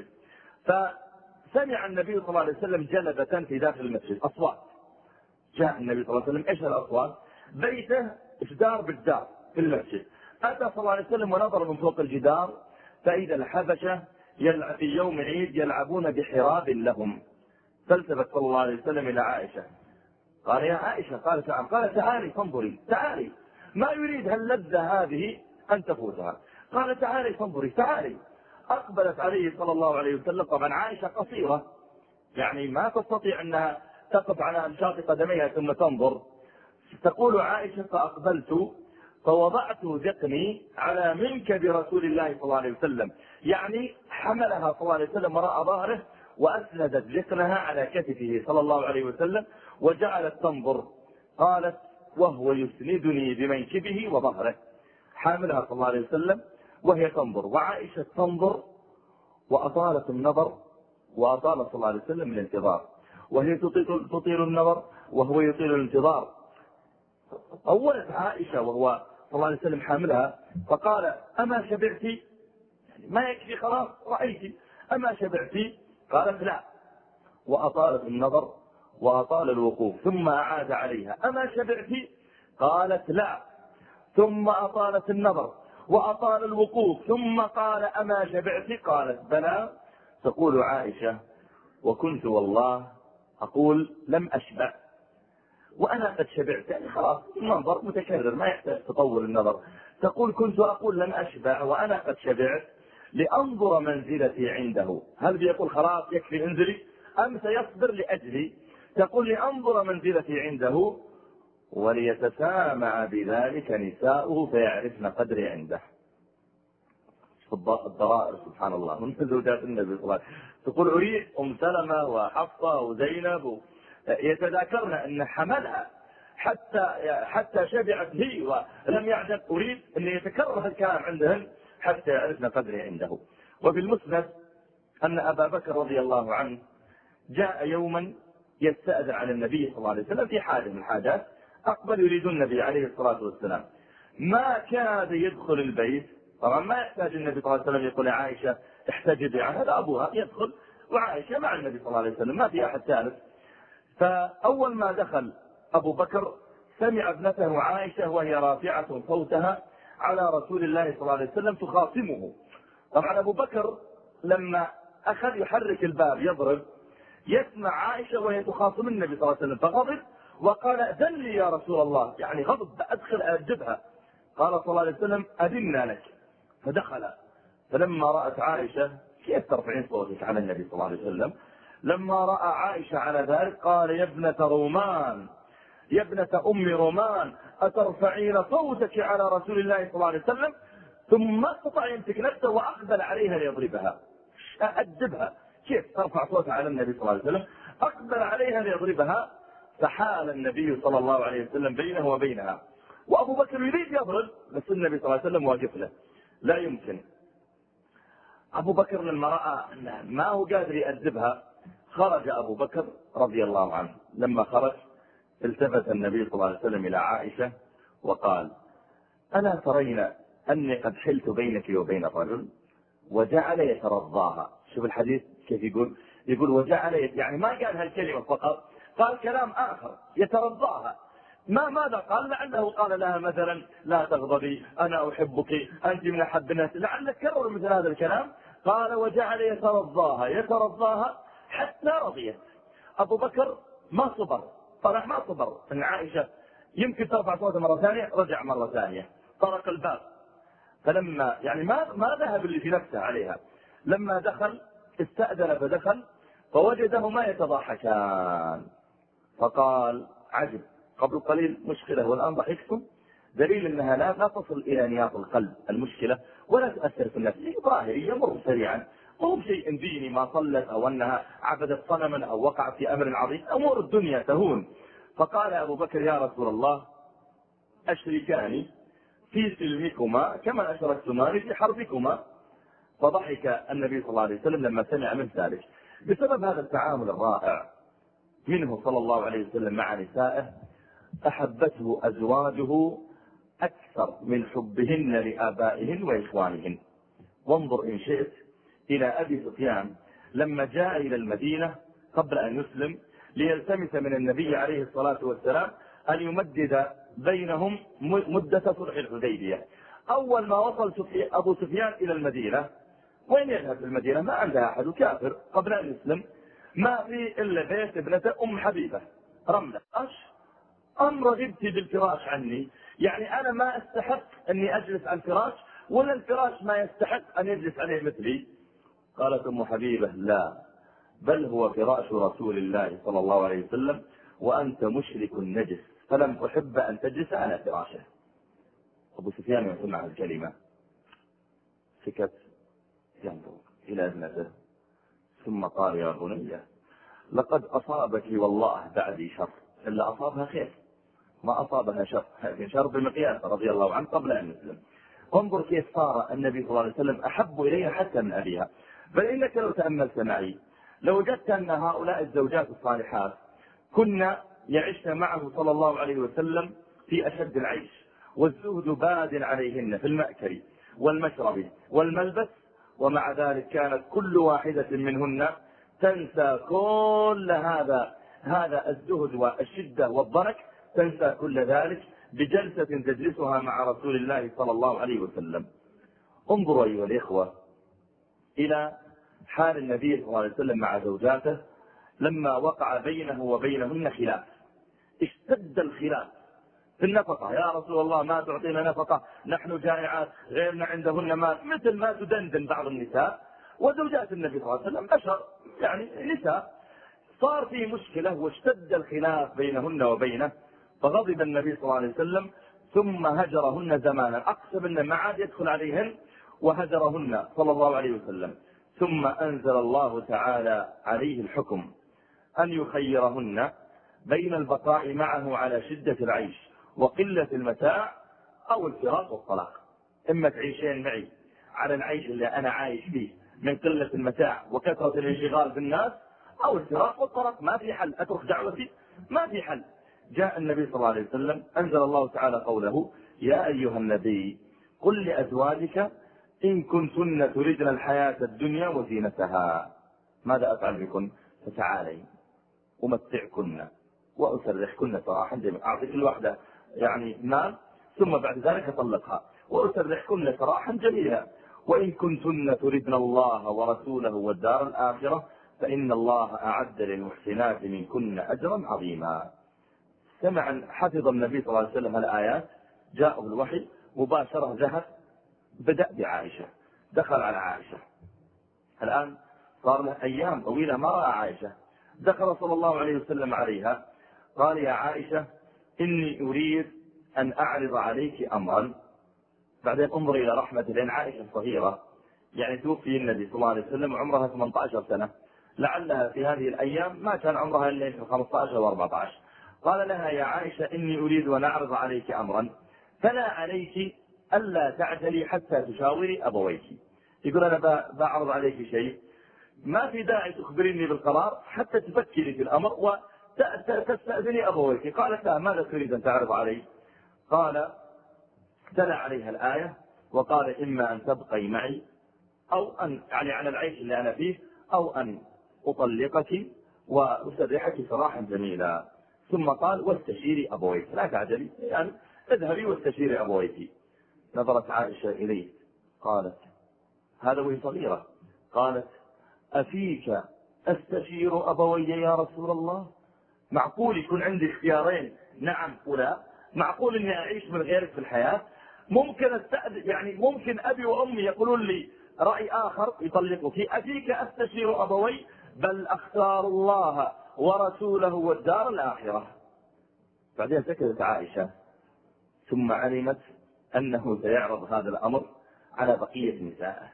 فسمع النبي صلى الله عليه وسلم جلبة في داخل المسجد، أصوات. جاء النبي صلى الله عليه وسلم، إيش الأصوات؟ بيته جدار بالجدار في المسجد. أتى صلى الله عليه وسلم ونظر من فوق الجدار فإذا الحبشة في يوم عيد يلعبون بحراب لهم. فالتفت صلى الله عليه وسلم إلى عائشة قال يا عائشة، قالت نعم، قال تعالي فانظري، تعالي، ما يريد هاللذة هذه أن تفوتها، قال تعالي فانظري، تعالي. أقبلت عليه صلى الله عليه وسلم. طبعا عائشة قصيرة يعني ما تستطيع أنها تقف على أنشاط قدميها ثم تنظر. تقول عائشة فأقبلت فوضعت ذقني على منكب رسول الله صلى الله عليه وسلم، يعني حملها صلى الله عليه وسلم وراء ظهره وأسندت ذقنها على كتفه صلى الله عليه وسلم وجعلت تنظر. قالت وهو يسندني بمنكبه وظهره، حاملها صلى الله عليه وسلم وهي تنظر، وعائشة تنظر وأطالت النظر وأطال صلى الله عليه وسلم الانتظار، وهي تطيل, تطيل النظر وهو يطيل الانتظار. أولت عائشة وهو صلى الله عليه وسلم حاملها فقال أما شبعتي؟ يعني ما يكفي خلاص رأيتي، أما شبعتي؟ قالت لا، وأطالت النظر وأطال الوقوف، ثم أعاد عليها أما شبعتي؟ قالت لا، ثم أطالت النظر وأطال الوقوف، ثم قال أما شبعتي؟ قالت بلى. تقول عائشة وكنت والله أقول لم أشبع وأنا قد شبعت، يعني خلاص المنظر متكرر ما يحتاج تطول النظر. تقول كنت أقول لم أشبع وأنا قد شبعت لأنظر منزلتي عنده. هل بيقول خلاص يكفي انزلي أم سيصبر لأجلي؟ تقول لأنظر منزلتي عنده وليتسامع بذلك نساؤه فيعرفن قدري عنده. الضرائر سبحان الله من زوجات النبي صلى الله عليه وسلم. تقول أريد أم سلمة وحفصة وزينب يتذاكرن أن حملها حتى حتى شبعت هي ولم يعجب. أريد أن يتكرر الكلام عندهن حتى يعرفن قدري عنده. وفي المسند أن أبا بكر رضي الله عنه جاء يوما يستأذن على النبي صلى الله عليه وسلم في حاجة من الحاجات، أقبل يريد النبي عليه الصلاة والسلام، ما كاد يدخل البيت. طبعا ما يحتاج النبي صلى الله عليه وسلم يقول عائشة احتجبي عنها، هذا أبوها يدخل وعائشة مع النبي صلى الله عليه وسلم، ما في أحد ثالث. فأول ما دخل أبو بكر سمع ابنته عائشة وهي رافعة صوتها على رسول الله صلى الله عليه وسلم تخاصمه. طبعا أبو بكر لما أخذ يحرك الباب يضرب يسمع عائشة وهي تخاصم النبي صلى الله عليه وسلم، فغضب وقال أذن لي يا رسول الله، يعني غضب أدخل أجبها. قال صلى الله عليه وسلم أذنا لك، فدخل. فلما رأت عائشة كيف ترفعين صوتك على النبي صلى الله عليه وسلم، لما رأى عائشة على ذلك قال يا ابنة رومان يا ابنة أم رومان أترفعين صوتك على رسول الله صلى الله عليه وسلم، ثم ما استطاع يمسك نفسه وأقبل عليها ليضربها. أدبها، كيف ترفع صوتها على النبي صلى الله عليه وسلم، أقبل عليها ليضربها. فحال النبي صلى الله عليه وسلم بينه وبينها، وأبو بكر يريد يضرب بس النبي صلى الله عليه وسلم واقف له، لا يمكن. أبو بكر لما رأى ما هو قادر يأدبها خرج أبو بكر رضي الله عنه. لما خرج التفت النبي صلى الله عليه وسلم إلى عائشة وقال ألا ترين أني قد حلت بينك وبين الرجل؟ وجعل يترضاها. شوف الحديث كيف يقول، يقول وجعل يت... يعني ما قال هالكلمة فقط، قال كلام آخر يترضاها. ما ماذا قال؟ لعله قال لها مثلا لا تغضبي أنا أحبك أنت من أحب الناس، لعله كرر مثل هذا الكلام. قال وجعل يترضاها يترضاها حتى رضيت. أبو بكر ما صبر، طرح ما صبر أن عائشة يمكن ترفع صوتها مرة ثانية، رجع مرة ثانية طرق الباب. فلما يعني ما ما ذهب اللي في نفسه عليها، لما دخل استأذن فدخل فوجدهما يتضاحكان، فقال عجب قبل قليل مشكلة والآن ضحكتم، دليل أنها لا لا تصل إلى نياط القلب المشكلة ولا تؤثر في النفس، ظاهري يمر سريعا، مو بشيء ديني ما صلت أو أنها عبدت صنما أو وقعت في أمر عظيم، أمور الدنيا تهون. فقال أبو بكر يا رسول الله أشركاني في سلمكما كما أشركتماني في حربكما. فضحك النبي صلى الله عليه وسلم لما سمع من ذلك. بسبب هذا التعامل الرائع منه صلى الله عليه وسلم مع نسائه أحبته أزواجه أكثر من حبهن لآبائهن وإخوانهن. وانظر إن شئت إلى أبي سفيان لما جاء إلى المدينة قبل أن يسلم ليلتمس من النبي عليه الصلاة والسلام أن يمدد بينهم مدة صلح الحديبية. أول ما وصل أبو سفيان إلى المدينة، وين يذهب في المدينة؟ ما عندها أحد كافر قبل أن يسلم، ما في إلا بيت ابنة أم حبيبة رملة. أش أم رغبت بالفراش عني؟ يعني أنا ما أستحق أني أجلس على الفراش ولا الفراش ما يستحق أن يجلس عليه مثلي؟ قالت أم حبيبة لا، بل هو فراش رسول الله صلى الله عليه وسلم وأنت مشرك نجس، فلم أحب أن تجلس على فراشه. أبو سفيان يسمع الكلمة سكت ينظر إلى ابنته ثم قال يا بني لقد أصابك والله بعدي شر، إلا أصابها خير ما أصابها شر، لكن شر بمقياس رضي الله عنه قبل أن يسلم. انظر كيف صار النبي صلى الله عليه وسلم أحب إليها حتى من أبيها. بل إنك لو تأملت معي لو وجدت أن هؤلاء الزوجات الصالحات كنا يعشن معه صلى الله عليه وسلم في أشد العيش والزهد باد عليهن في المأكل والمشرب والملبس، ومع ذلك كانت كل واحدة منهن تنسى كل هذا هذا الزهد والشدة والضنك، تنسى كل ذلك بجلسة تجلسها مع رسول الله صلى الله عليه وسلم. انظروا أيها الإخوة إلى حال النبي صلى الله عليه وسلم مع زوجاته لما وقع بينه وبينهن خلاف، اشتد الخلاف في النفقة. يا رسول الله ما تعطينا نفقة، نحن جائعات، غيرنا عندهن مال، مثل ما تدندن بعض النساء. وزوجات النبي صلى الله عليه وسلم بشر يعني نساء. صار في مشكلة واشتد الخلاف بينهن وبينه، فغضب النبي صلى الله عليه وسلم ثم هجرهن زمانا، أقسم أنه ما عاد يدخل عليهن وهجرهن صلى الله عليه وسلم. ثم أنزل الله تعالى عليه الحكم أن يخيرهن بين البقاء معه على شدة العيش وقلة المتاع أو الفراق والطلاق. إما تعيشين معي على العيش اللي أنا عايش فيه من قلة المتاع وكثرة الانشغال بالناس، أو الفراق والطلاق. ما في حل. أترك دعوتي؟ ما في حل. جاء النبي صلى الله عليه وسلم أنزل الله تعالى قوله: يا أيها النبي قل لأزواجك إن كنتن تردن الحياة الدنيا وزينتها ماذا أفعل بكن؟ فتعالين أمتعكن وأسرحكن سراحا جميلا. أعطي كل واحدة يعني مال ثم بعد ذلك طلقها وأسرحكن سراحا جميلا. وإن كنتن تردن الله ورسوله والدار الآخرة فإن الله أعد للمحسنات منكن أجرا عظيما. سمع حفظ النبي صلى الله عليه وسلم الآيات، جاءه الوحي مباشرة، ذهب بدأ بعائشة، دخل على عائشة. الآن صار له أيام طويلة ما رأى عائشة. دخل صلى الله عليه وسلم عليها قال: يا عائشة إني أريد أن أعرض عليك أمرا. بعدين انظر إلى رحمة، لأن عائشة صغيرة، يعني توفي النبي صلى الله عليه وسلم عمرها ثمانية عشر سنة، لعلها في هذه الأيام ما كان عمرها إلا خمسة عشر وأربعة عشر. قال لها: يا عائشة إني أريد أن أعرض عليك أمرا فلا عليك ألا تعجلي حتى تشاوري أبويك. يقول أنا بعرض عليك شيء ما في داعي تخبريني بالقرار حتى تفكري في الأمر وتستأذني أبويك. قالت لها: ماذا تريد أن تعرض علي؟ قال: تلا عليها الآية وقال: إما أن تبقي معي أو أن يعني على العيش اللي أنا فيه، أو أن أطلقك وأسرحك سراحا جميلا. ثم قال: واستشيري أبويك، لا تعجلي، يعني اذهبي واستشيري أبويك. نظرت عائشة إليه قالت، هذا وهي صغيرة، قالت: أفيك أستشير أبوي يا رسول الله؟ معقول يكون عندي اختيارين نعم ولا؟ معقول إني أعيش من غيرك في الحياة؟ ممكن أستأذن، يعني ممكن أبي وأمي يقولون لي رأي آخر يطلقك. أفيك أستشير أبوي؟ بل أختار الله ورسوله والدار الآخرة. بعدين سكتت عائشة، ثم علمت أنه سيعرض هذا الأمر على بقية نسائه.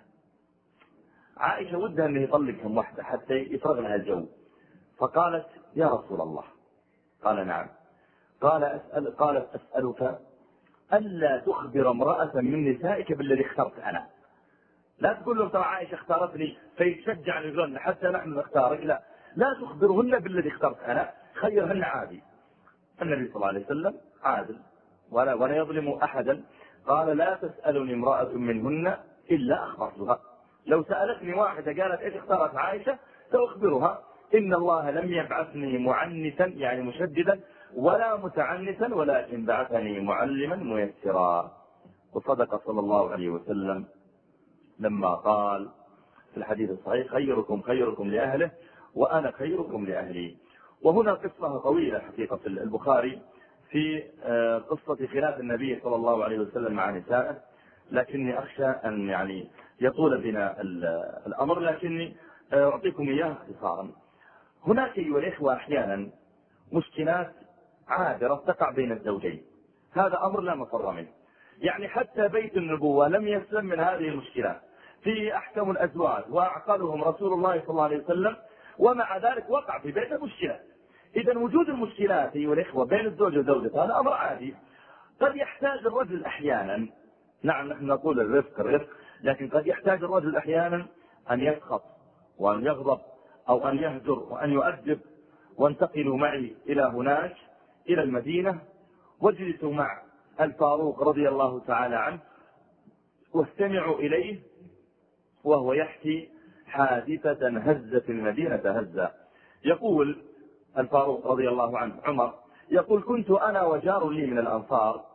عائشة ودها أنه يطلقهم واحدة حتى يفرغ لها الجو، فقالت: يا رسول الله. قال: نعم. قال أسأل قالت: أسألك ألا تخبر امرأة من نسائك بالذي اخترت أنا. لا تقول لهم ترى عائشة اختارتني فيتشجع نقول حتى نحن نختارك، لا لا تخبرهن بالذي اخترت أنا، خيرهن عادي. النبي صلى الله عليه وسلم عادل ولا ولا يظلم أحدا. قال: لا تسألني امرأة منهن إلا أخبرتها. لو سألتني واحدة قالت إيش اختارت عائشة سأخبرها. إن الله لم يبعثني معنتا يعني مشددا ولا متعنتا، ولكن بعثني معلما ميسرا. وصدق صلى الله عليه وسلم لما قال في الحديث الصحيح: خيركم خيركم لأهله وأنا خيركم لأهلي. وهنا قصة طويلة حقيقة في البخاري في قصة خلاف النبي صلى الله عليه وسلم مع نسائه، لكني أخشى أن يعني يطول بنا الأمر، لكني أعطيكم إياه اختصارا. هناك أيها الإخوة أحيانا مشكلات عابرة تقع بين الزوجين، هذا أمر لا مفر منه. يعني حتى بيت النبوة لم يسلم من هذه المشكلات، فيه أحكم الأزواج وأعقلهم رسول الله صلى الله عليه وسلم، ومع ذلك وقع في بيت المشكلات. إذا وجود المشكلات أيها الإخوة بين الزوج وزوجته هذا أمر عادي. قد يحتاج الرجل أحيانا، نعم نحن نقول الرفق الرفق، لكن قد يحتاج الرجل أحيانا أن يسخط وأن يغضب أو أن يهجر وأن يؤدب. وانتقلوا معي إلى هناك إلى المدينة واجلسوا مع الفاروق رضي الله تعالى عنه واستمعوا إليه وهو يحكي حادثة هزت المدينة هزا. يقول الفاروق رضي الله عنه عمر يقول: كنت أنا وجار لي من الأنصار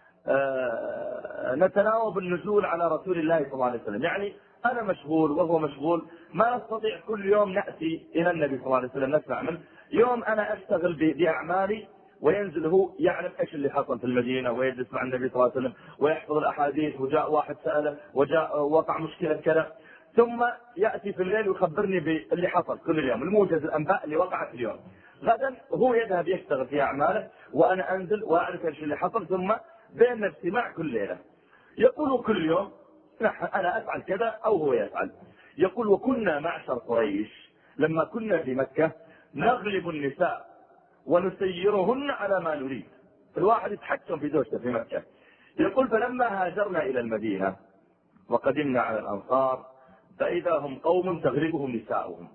نتناوب النزول على رسول الله صلى الله عليه وسلم، يعني أنا مشغول وهو مشغول، ما نستطيع كل يوم نأتي إلى النبي صلى الله عليه وسلم نسمع منه. يوم أنا أشتغل بأعمالي وينزل هو يعلم إيش اللي حصل في المدينة ويجلس مع النبي صلى الله عليه وسلم ويحفظ الأحاديث، وجاء واحد سأله وجاء وقع مشكلة كذا، ثم يأتي في الليل ويخبرني باللي حصل كل اليوم، الموجز الأنباء اللي وقعت اليوم. غدا هو يذهب يشتغل في أعماله وأنا أنزل وأعرف إيش اللي حصل، ثم بيننا اجتماع كل ليلة. يقول كل يوم أنا أفعل كذا أو هو يفعل. يقول: وكنا معشر قريش لما كنا في مكة نغلب النساء ونسيرهن على ما نريد. الواحد يتحكم في زوجته في مكة. يقول فلما هاجرنا إلى المدينة وقدمنا على الأنصار فإذا هم قوم تغلبهم نساؤهم.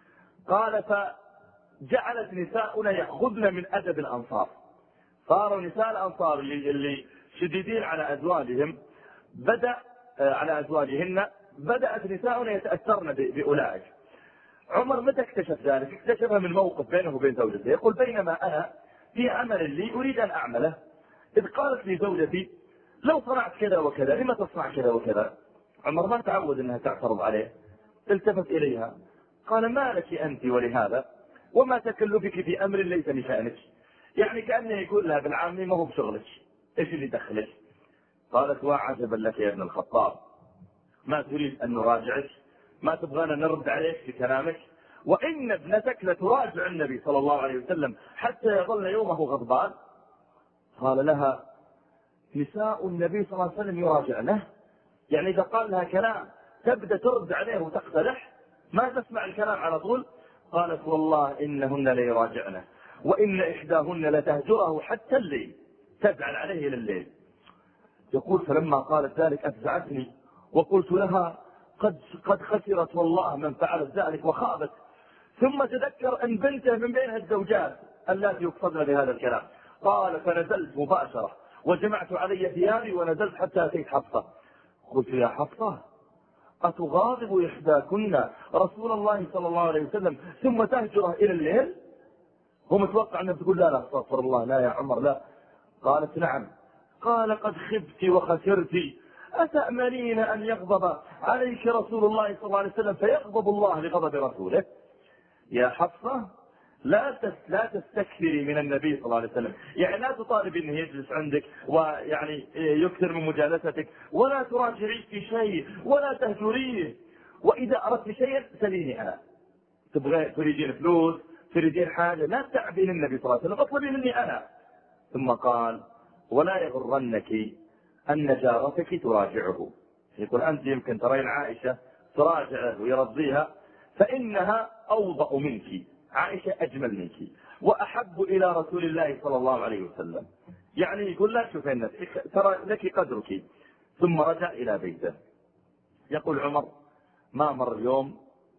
قال فجعلت نساؤنا يأخذن من أدب الأنصار. صاروا نساء الأنصار اللي, اللي شديدين على أزواجهم بدأ على أزواجهن بدأت نساؤنا يتأثرن بأولئك. عمر متى اكتشف ذلك؟ اكتشفها من موقف بينه وبين زوجته. يقول بينما أنا في عمل لي أريد أن أعمله إذ قالت لي زوجتي لو صنعت كذا وكذا لما تصنع كذا وكذا. عمر ما تعود أنها تعترض عليه. التفت إليها قال ما لك أنت ولهذا وما تكلفك في أمر ليس لشأنك. يعني كأنه يقول لها بالعامي ما هو بشغلك، إيش اللي دخلك؟ قالت وعجبا لك يا ابن الخطاب، ما تريد أن نراجعك؟ ما تبغانا نرد عليك في كلامك؟ وإن ابنتك لتراجع النبي صلى الله عليه وسلم حتى يظل يومه غضبان. قال لها نساء النبي صلى الله عليه وسلم يراجعنه؟ يعني إذا قال لها كلام تبدأ ترد عليه وتقترح، ما تسمع الكلام على طول؟ قالت والله إنهن ليراجعنه وإن إحداهن لتهجره حتى الليل، تزعل عليه لليل. يقول فلما قالت ذلك أفزعتني وقلت لها قد قد خسرت والله من فعلت ذلك وخابت. ثم تذكر أن بنته من بينها الزوجات اللاتي يقصدن بهذا الكلام. قال فنزلت مباشرة وجمعت علي ثيابي ونزلت حتى أتيت حفصة. قلت يا حفصة أتغاضب إحداكن رسول الله صلى الله عليه وسلم ثم تهجره إلى الليل؟ هو متوقع أنها تقول لا لا استغفر الله لا يا عمر لا. قالت نعم. قال قد خبت وخسرت، أتأمنين أن يغضب عليك رسول الله صلى الله عليه وسلم فيغضب الله لغضب رسوله؟ يا حفصة لا لا تستكثري من النبي صلى الله عليه وسلم، يعني لا تطالب انه يجلس عندك ويعني يكثر من مجالستك، ولا تراجعيه في شيء ولا تهجريه. واذا اردت شيئا سليني انا. تبغى تريدين فلوس تريدين حاجه لا تعبين النبي صلى الله عليه وسلم، اطلبي مني انا. ثم قال ولا يغرنك ان جارتك تراجعه. يقول انت يمكن ترين عائشه تراجعه ويرضيها فانها اوضأ منك، عائشة أجمل منك وأحب إلى رسول الله صلى الله عليه وسلم. يعني يقول لا تشوفين نفسك ترى لك قدرك. ثم رجع إلى بيته. يقول عمر ما مر يوم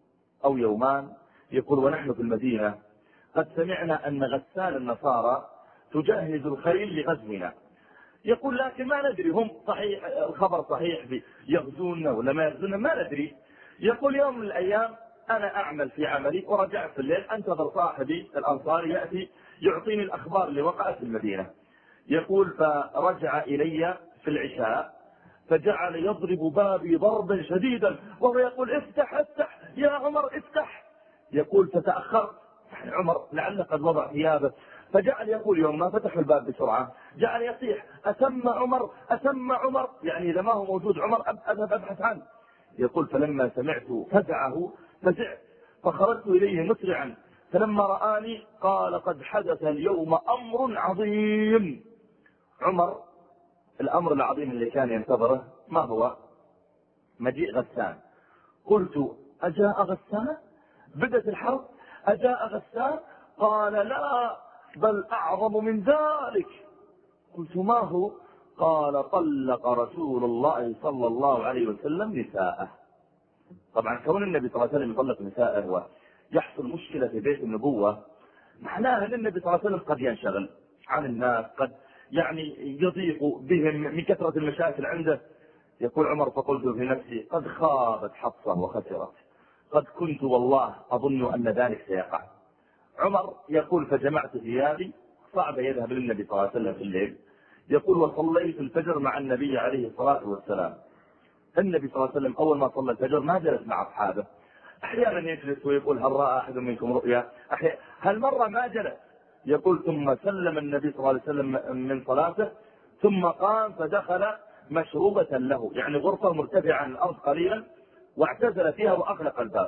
أو يومان يقول ونحن في المدينة قد سمعنا أن غسال النصارى تجهز الخيل لغزونا. يقول لكن ما ندري هم صحيح الخبر صحيح يغزونا ولا ما يغزونا ما ندري. يقول يوم من الأيام أنا أعمل في عملي ورجعت في الليل أنتظر صاحبي الأنصاري يأتي يعطيني الأخبار اللي وقعت في المدينة. يقول فرجع إلي في العشاء فجعل يضرب بابي ضربا شديدا وهو يقول افتح افتح يا عمر افتح. يقول فتأخرت يعني عمر لعل قد وضع ثيابه فجعل يقول يوم ما فتح الباب بسرعة جعل يصيح أسمى عمر أسمى عمر، يعني إذا ما هو موجود عمر أذهب أبحث عنه. يقول فلما سمعت فزعه فزعت فخرجت إليه مسرعا فلما رآني قال قد حدث اليوم أمر عظيم. عمر الأمر العظيم اللي كان ينتظره ما هو؟ مجيء غسان. قلت أجاء غسان؟ بدت الحرب أجاء غسان؟ قال لا بل أعظم من ذلك. قلت ما هو؟ قال طلق رسول الله صلى الله عليه وسلم نساءه. طبعا كون النبي صلى الله عليه وسلم يطلق نساءه ويحصل مشكلة في بيت النبوة معناها أن النبي صلى الله عليه وسلم قد ينشغل عن الناس، قد يعني يضيق بهم من كثرة المشاكل عنده. يقول عمر فقلت في نفسي قد خابت حفصة وخسرت، قد كنت والله أظن أن ذلك سيقع. عمر يقول فجمعت ثيابي صعب يذهب للنبي صلى الله عليه وسلم في الليل. يقول وصليت الفجر مع النبي عليه الصلاة والسلام. النبي صلى الله عليه وسلم أول ما صلى الفجر ما جلس مع أصحابه، أحيانا يجلس ويقول هل رأى أحد منكم رؤيا، هل مرة ما جلس. يقول ثم سلم النبي صلى الله عليه وسلم من صلاته ثم قام فدخل مشروبة له، يعني غرفة مرتفعة عن الأرض قليلا واعتزل فيها وأغلق الباب.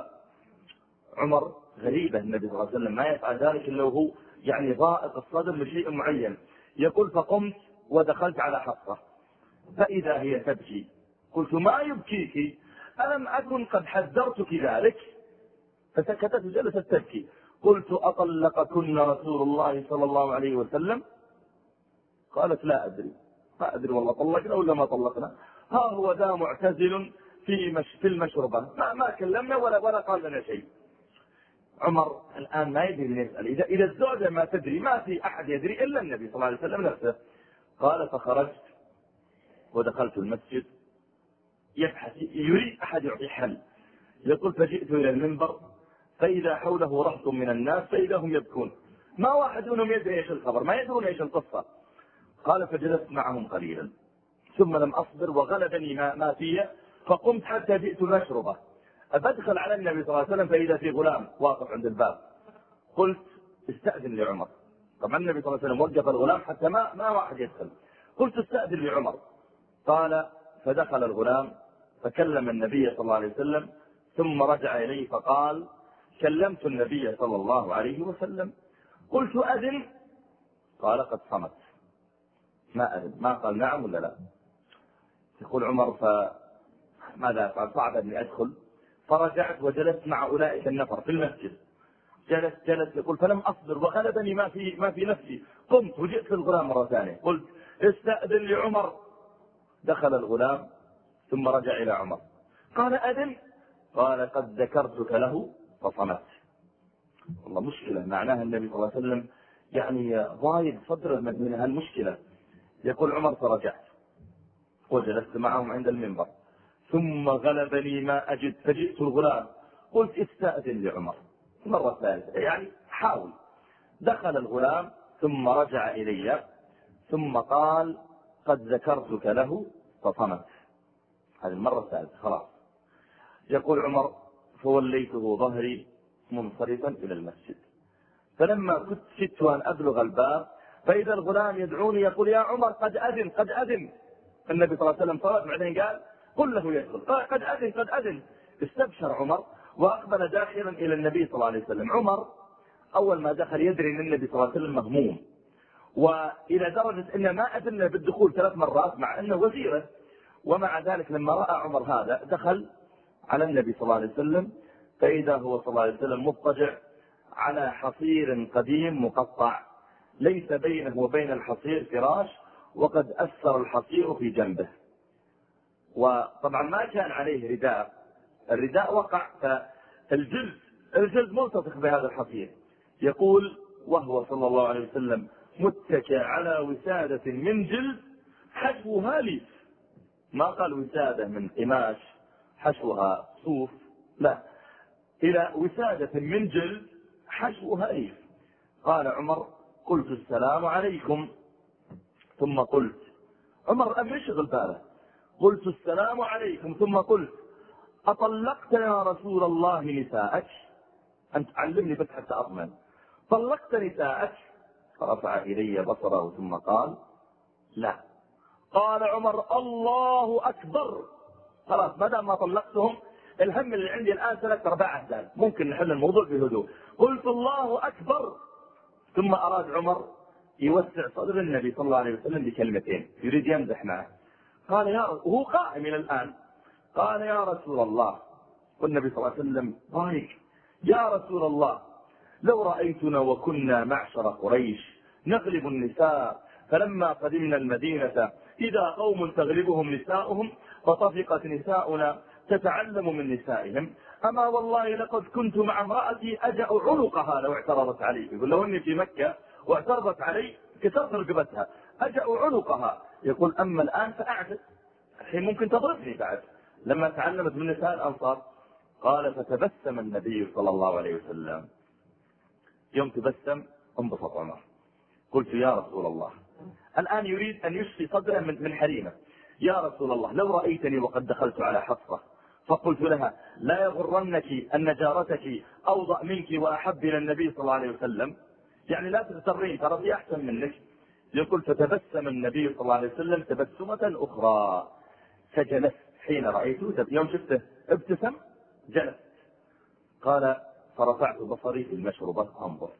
عمر غريبة النبي صلى الله عليه وسلم ما يفعل ذلك إلا وهو يعني ضائق الصدر لشيء معين. يقول فقمت ودخلت على حفصة فإذا هي تبكي. قلت ما يبكيك ألم أكن قد حذرتك ذلك؟ فسكتت وجلست تبكي. قلت أطلقكن رسول الله صلى الله عليه وسلم؟ قالت لا أدري، ما أدري والله طلقنا ولا ما طلقنا، ها هو ذا معتزل في مش في المشربة، ما ما كلمنا ولا ولا قال لنا شيء. عمر الآن ما يدري من يسأل، إذا إذا الزوجة ما تدري ما في أحد يدري إلا النبي صلى الله عليه وسلم نفسه. قال فخرجت ودخلت المسجد يبحث يريد أحد يعطي حل. يقول فجئت إلى المنبر فإذا حوله رهط من الناس فإذا هم يبكون، ما واحد منهم يدري إيش الخبر، ما يدرون إيش القصة. قال فجلست معهم قليلا ثم لم أصبر وغلبني ما, ما فيه، فقمت حتى جئت المشربة أدخل على النبي صلى الله عليه وسلم فإذا في غلام واقف عند الباب. قلت استأذن لعمر. طبعا النبي صلى الله عليه وسلم وقف الغلام حتى ما ما واحد يدخل. قلت استأذن لعمر. قال فدخل الغلام فكلم النبي صلى الله عليه وسلم ثم رجع إليه فقال كلمت النبي صلى الله عليه وسلم. قلت أذن؟ قال قد صمت، ما أذن، ما قال نعم ولا لا. يقول عمر فماذا أفعل؟ صعب أني أدخل، فرجعت وجلست مع أولئك النفر في المسجد. جلس جلس يقول فلم أصبر وغلبني ما في ما في نفسي، قمت وجئت للغلام مرة ثانية قلت استأذن لعمر. دخل الغلام ثم رجع إلى عمر قال أذن؟ قال قد ذكرتك له فصمت. والله مشكلة، معناها النبي صلى الله عليه وسلم يعني ضايق صدره من هالمشكلة. يقول عمر فرجعت وجلست معهم عند المنبر ثم غلبني ما أجد فجئت الغلام قلت استأذن لعمر مرة ثالثة، يعني حاول. دخل الغلام ثم رجع إلي ثم قال قد ذكرتك له فصمت. هذه المرة الثالثة خلاص. يقول عمر فوليته ظهري منصرفا إلى المسجد، فلما كنت شدت أن أبلغ الباب فإذا الغلام يدعوني يقول يا عمر قد أذن قد أذن. النبي صلى الله عليه وسلم صرف بعدين قال قل له يدخل، قد أذن قد أذن. استبشر عمر وأقبل داخلا إلى النبي صلى الله عليه وسلم. عمر أول ما دخل يدري أن النبي صلى الله عليه وسلم مهموم، وإلى درجة أنه ما أذن بالدخول ثلاث مرات مع أنه وزيره، ومع ذلك لما رأى عمر هذا دخل على النبي صلى الله عليه وسلم فإذا هو صلى الله عليه وسلم مضطجع على حصير قديم مقطع ليس بينه وبين الحصير فراش، وقد أثر الحصير في جنبه، وطبعا ما كان عليه رداء، الرداء وقع فالجلد الجلد ملتصق بهذا الحصير. يقول وهو صلى الله عليه وسلم متكئ على وسادة من جلد حشوها ليف، ما قال وسادة من قماش حشوها صوف، لا، إلى وسادة من جلد حشوها ليف. قال عمر قلت السلام عليكم، ثم قلت عمر أم يشغل باله، قلت السلام عليكم ثم قلت أطلقت يا رسول الله نساءك؟ أنت علمني بس حتى أضمن، طلقت نساءك؟ فرفع إلي بصره ثم قال لا. قال عمر الله أكبر، خلاص ما دام ما طلقتهم الهم اللي عندي الآن ثلاث أرباع أهداف، ممكن نحل الموضوع بهدوء. قلت الله أكبر. ثم أراد عمر يوسع صدر النبي صلى الله عليه وسلم بكلمتين، يريد يمزح معه. قال يا وهو قائم إلى الآن، قال يا رسول الله، والنبي صلى الله عليه وسلم ضايق، يا رسول الله لو رأيتنا وكنا معشر قريش نغلب النساء، فلما قدمنا المدينة إذا قوم تغلبهم نساؤهم فطفقت نساؤنا تتعلم من نسائهم، أما والله لقد كنت مع امرأتي أجأ عنقها لو اعترضت علي. يقول لو أني في مكة واعترضت علي كسرت رقبتها، أجأ عنقها. يقول أما الآن فأعجز، الحين ممكن تضربني بعد لما تعلمت من نساء الأنصار. قال فتبسم النبي صلى الله عليه وسلم، يوم تبسم انبسط عمر. قلت يا رسول الله، الآن يريد أن يشفي صدره من من حريمه، يا رسول الله لو رأيتني وقد دخلت على حفصة فقلت لها لا يغرنك أن جارتك أوضأ منك وأحب إلى النبي صلى الله عليه وسلم، يعني لا تغترين ترى دي أحسن منك. يقول فتبسم النبي صلى الله عليه وسلم تبسمة أخرى فجلست، حين رأيته يوم شفته ابتسم جلست. قال فرفعت بصري في المشربة أنظر.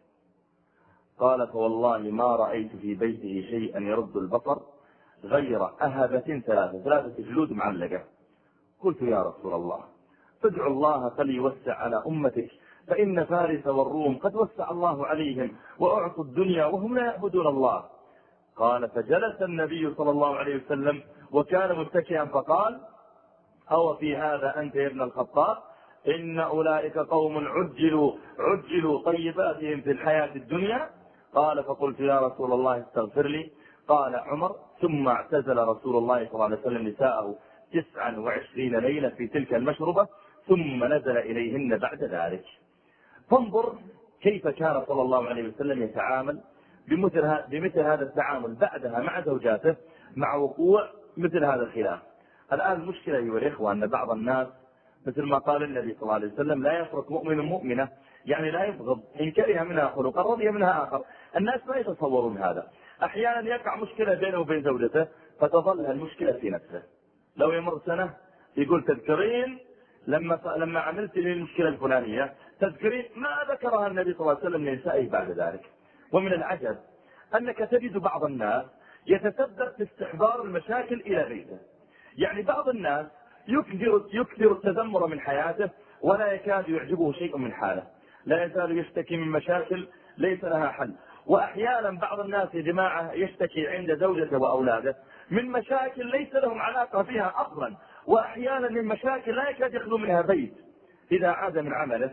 قال فوالله ما رأيت في بيته شيئا يرد البصر غير أهبة ثلاثة ثلاثة جلود معلقة. قلت يا رسول الله فادعو الله فليوسع على أمتك فإن فارس والروم قد وسع الله عليهم وأعطوا الدنيا وهم لا يعبدون الله. قال فجلس النبي صلى الله عليه وسلم وكان متكئا فقال أو في هذا أنت يا ابن الخطاب إن أولئك قوم عجلوا عجلوا طيباتهم في الحياة الدنيا. قال فقلت يا رسول الله استغفر لي. قال عمر ثم اعتزل رسول الله صلى الله عليه وسلم نساءه تسعا وعشرين ليلة في تلك المشربة ثم نزل إليهن بعد ذلك. فانظر كيف كان صلى الله عليه وسلم يتعامل بمثل, بمثل هذا التعامل بعدها مع زوجاته مع وقوع مثل هذا الخلاف. الآن المشكلة أيها الإخوة أن بعض الناس مثل ما قال النبي صلى الله عليه وسلم لا يفرق مؤمن مؤمنة، يعني لا يبغض إن كره منها خلقا رضي منها آخر. الناس ما يتصورون هذا. أحيانا يقع مشكلة بينه وبين زوجته فتظل المشكلة في نفسه. لو يمر سنة يقول تذكرين لما لما عملت لي المشكلة الفلانية، تذكرين ما ذكرها النبي صلى الله عليه وسلم لنسائه بعد ذلك. ومن العجب أنك تجد بعض الناس يتسبب في استحضار المشاكل إلى بيته. يعني بعض الناس يكثر يكثر التذمر من حياته ولا يكاد يعجبه شيء من حاله، لا يزال يشتكي من مشاكل ليس لها حل. وأحيانا بعض الناس يا جماعة يشتكي عند زوجته وأولاده من مشاكل ليس لهم علاقة فيها أصلا، وأحيانا من مشاكل لا يكاد يخلو منها بيت. إذا عاد من عمله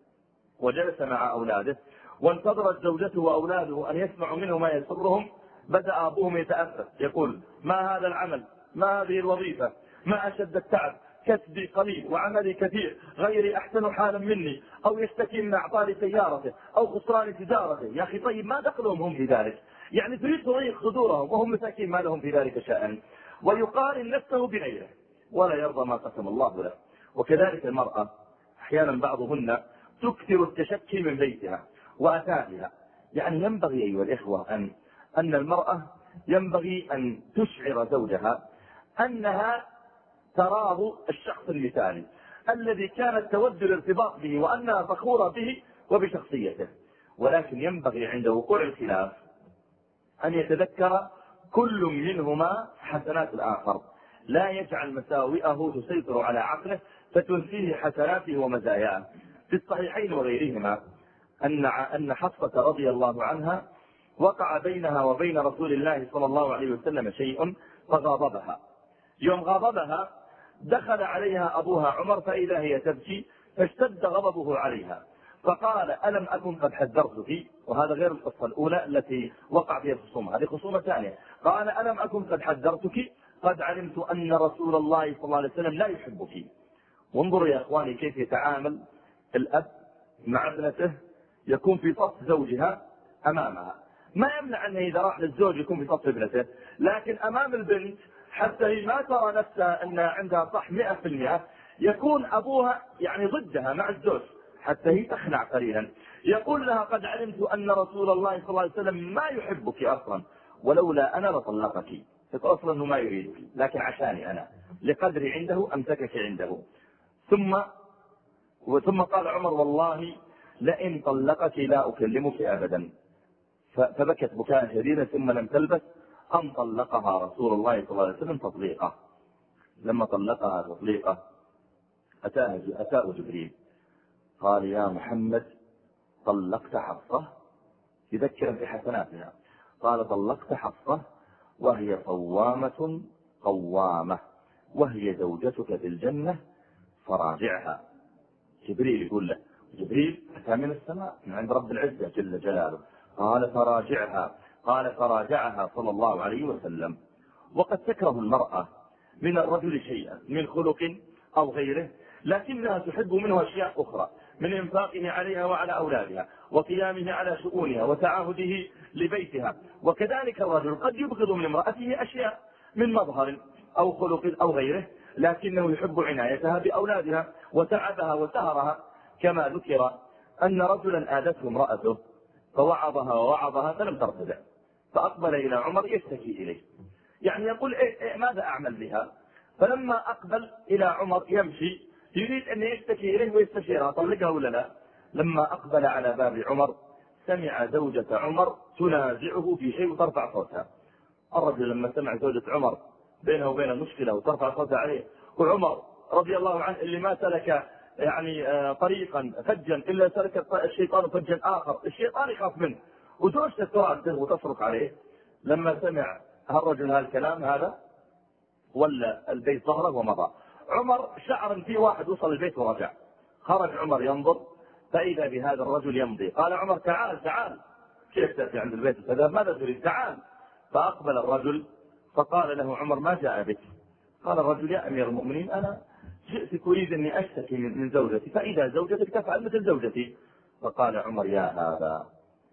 وجلس مع أولاده وانتظرت زوجته وأولاده أن يسمعوا منه ما يسرهم، بدأ أبوهم يتأسف يقول ما هذا العمل، ما هذه الوظيفة، ما أشد التعب، كسبي قليل وعملي كثير، غيري أحسن حالا مني، أو يشتكي من أعطال سيارته أو خسران تجارته. يا أخي طيب ما دخلهم هم في ذلك؟ يعني تريد تضيق صدورهم وهم مساكين ما لهم في ذلك شأن. ويقارن نفسه بغيره ولا يرضى ما قسم الله له. وكذلك المرأة أحيانا بعضهن تكثر التشكي من بيتها وأثاثها. يعني ينبغي أيها الإخوة أن أن المرأة ينبغي أن تشعر زوجها أنها تراه الشخص المثالي الذي كانت تود الارتباط به وأنها فخورة به وبشخصيته. ولكن ينبغي عند وقوع الخلاف أن يتذكر كل منهما حسنات الآخر، لا يجعل مساوئه تسيطر على عقله فتنسيه حسناته ومزاياه. في الصحيحين وغيرهما أن أن حفصة رضي الله عنها وقع بينها وبين رسول الله صلى الله عليه وسلم شيء فغاضبها. يوم غاضبها دخل عليها أبوها عمر فإذا هي تبكي فاشتد غضبه عليها فقال ألم أكن قد حذرتك. وهذا غير القصة الأولى التي وقع فيها الخصومة، هذه خصومة ثانية. قال ألم أكن قد حذرتك قد علمت أن رسول الله صلى الله عليه وسلم لا يحبك. وانظروا يا أخواني كيف يتعامل الأب مع ابنته، يكون في صف زوجها أمامها. ما يمنع أنه إذا راح للزوج يكون في صف ابنته، لكن أمام البنت حتى هي ما ترى نفسها أن عندها صح مئة في المئة يكون أبوها يعني ضدها مع الزوج حتى هي تخنع قليلا. يقول لها قد علمت أن رسول الله صلى الله عليه وسلم ما يحبك أصلا ولولا أنا لطلقك. أصلا أنه ما يريدك لكن عشاني أنا لقدري عنده أمسكك عنده. ثم وثم قال عمر والله لئن طلقك لا أكلمك أبدا. فبكت بكاء شديدا ثم لم تلبث أن طلقها رسول الله صلى الله عليه وسلم تطليقه. لما طلقها تطليقه أتاه أتاه جبريل قال يا محمد طلقت حفصة، يذكر بحسناتها. قال طلقت حفصة وهي صوامة قوامة وهي زوجتك في الجنة فراجعها. جبريل يقول له، جبريل أتى من السماء من عند رب العزة جل جلاله. قال فراجعها. قال فراجعها صلى الله عليه وسلم. وقد تكره المرأة من الرجل شيئا من خلق أو غيره، لكنها تحب منه أشياء أخرى من إنفاقه عليها وعلى أولادها وقيامه على شؤونها وتعاهده لبيتها. وكذلك الرجل قد يبغض من امرأته أشياء من مظهر أو خلق أو غيره، لكنه يحب عنايتها بأولادها وتعبها وسهرها. كما ذكر أن رجلا آذته امرأته فوعظها ووعظها فلم ترتدع، فأقبل إلى عمر يشتكي إليه، يعني يقول إيه إيه ماذا أعمل بها؟ فلما أقبل إلى عمر يمشي يريد أن يشتكي إليه ويستشيرها طلقها ولا لا. لما أقبل على باب عمر سمع زوجة عمر تنازعه في شيء وترفع صوتها. الرجل لما سمع زوجة عمر بينه وبين المشكلة وترفع صوتها عليه، وعمر رضي الله عنه اللي ما سلك يعني طريقا فجا إلا سلك الشيطان فجا آخر، الشيطان يخاف منه وزوجته تراده وتصرخ عليه. لما سمع هالرجل هالكلام هذا ولا البيت ظهره ومضى. عمر شعر ان في واحد وصل البيت ورجع، خرج عمر ينظر فإذا بهذا الرجل يمضي. قال عمر تعال تعال، كيف تأتي عند البيت كذا، ماذا تريد؟ تعال. فأقبل الرجل فقال له عمر ما جاء بك؟ قال الرجل يا أمير المؤمنين أنا جئتك أريد أني أشتكي من زوجتي، فإذا زوجتك تفعل مثل زوجتي. فقال عمر يا هذا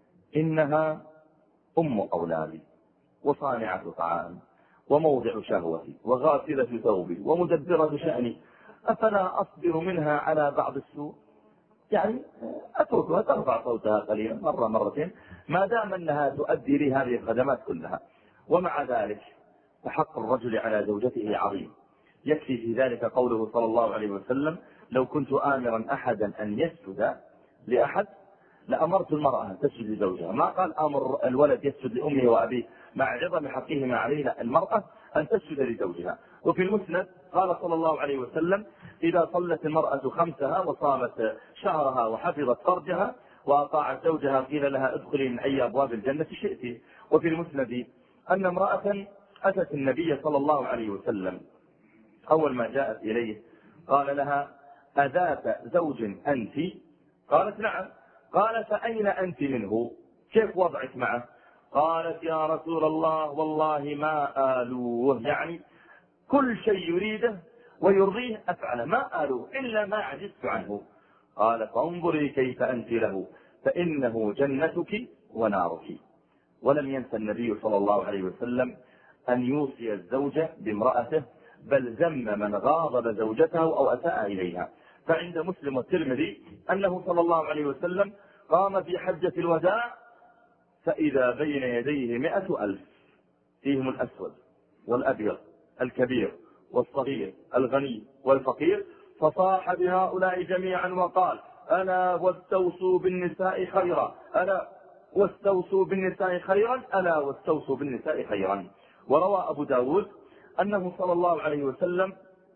إنها أم أولادي وصانعة طعام وموضع شهوتي وغاسلة ثوبي ومدبرة شأني، أفلا أصبر منها على بعض السوء؟ يعني أتركها ترفع صوتها قليلا مرة مرتين ما دام أنها تؤدي لي هذه الخدمات كلها. ومع ذلك فحق الرجل على زوجته عظيم، يكفي في ذلك قوله صلى الله عليه وسلم لو كنت آمرا أحدا أن يسجد لأحد لأمرت المرأة أن تسجد لزوجها. ما قال أمر الولد يسجد لأمه وأبيه مع عظم حقهما عليه، المرأة أن تسجد لزوجها. وفي المسند قال صلى الله عليه وسلم إذا صلت المرأة خمسها وصامت شهرها وحفظت فرجها وأطاعت زوجها قيل لها ادخلي من أي أبواب الجنة شئت. وفي المسند أن امرأة أتت النبي صلى الله عليه وسلم أول ما جاءت إليه قال لها أذات زوج أنت؟ قالت نعم. قال فأين أنت منه؟ كيف وضعك معه؟ قالت يا رسول الله والله ما آلوه، يعني كل شيء يريده ويرضيه أفعله، ما آلوه إلا ما عجزت عنه. قال فانظري كيف أنت له فإنه جنتك ونارك. ولم ينسى النبي صلى الله عليه وسلم أن يوصي الزوجة بامرأته، بل ذم من غاضب زوجته أو أساء إليها. فعند مسلم والترمذي أنه صلى الله عليه وسلم قام في حجة الوداع فإذا بين يديه مئة ألف فيهم الأسود والأبيض الكبير والصغير الغني والفقير، فصاح بهؤلاء جميعا وقال ألا واستوصوا بالنساء خيرا، ألا واستوصوا بالنساء خيرا، ألا واستوصوا بالنساء خيرا. وروى أبو داود أنه صلى الله عليه وسلم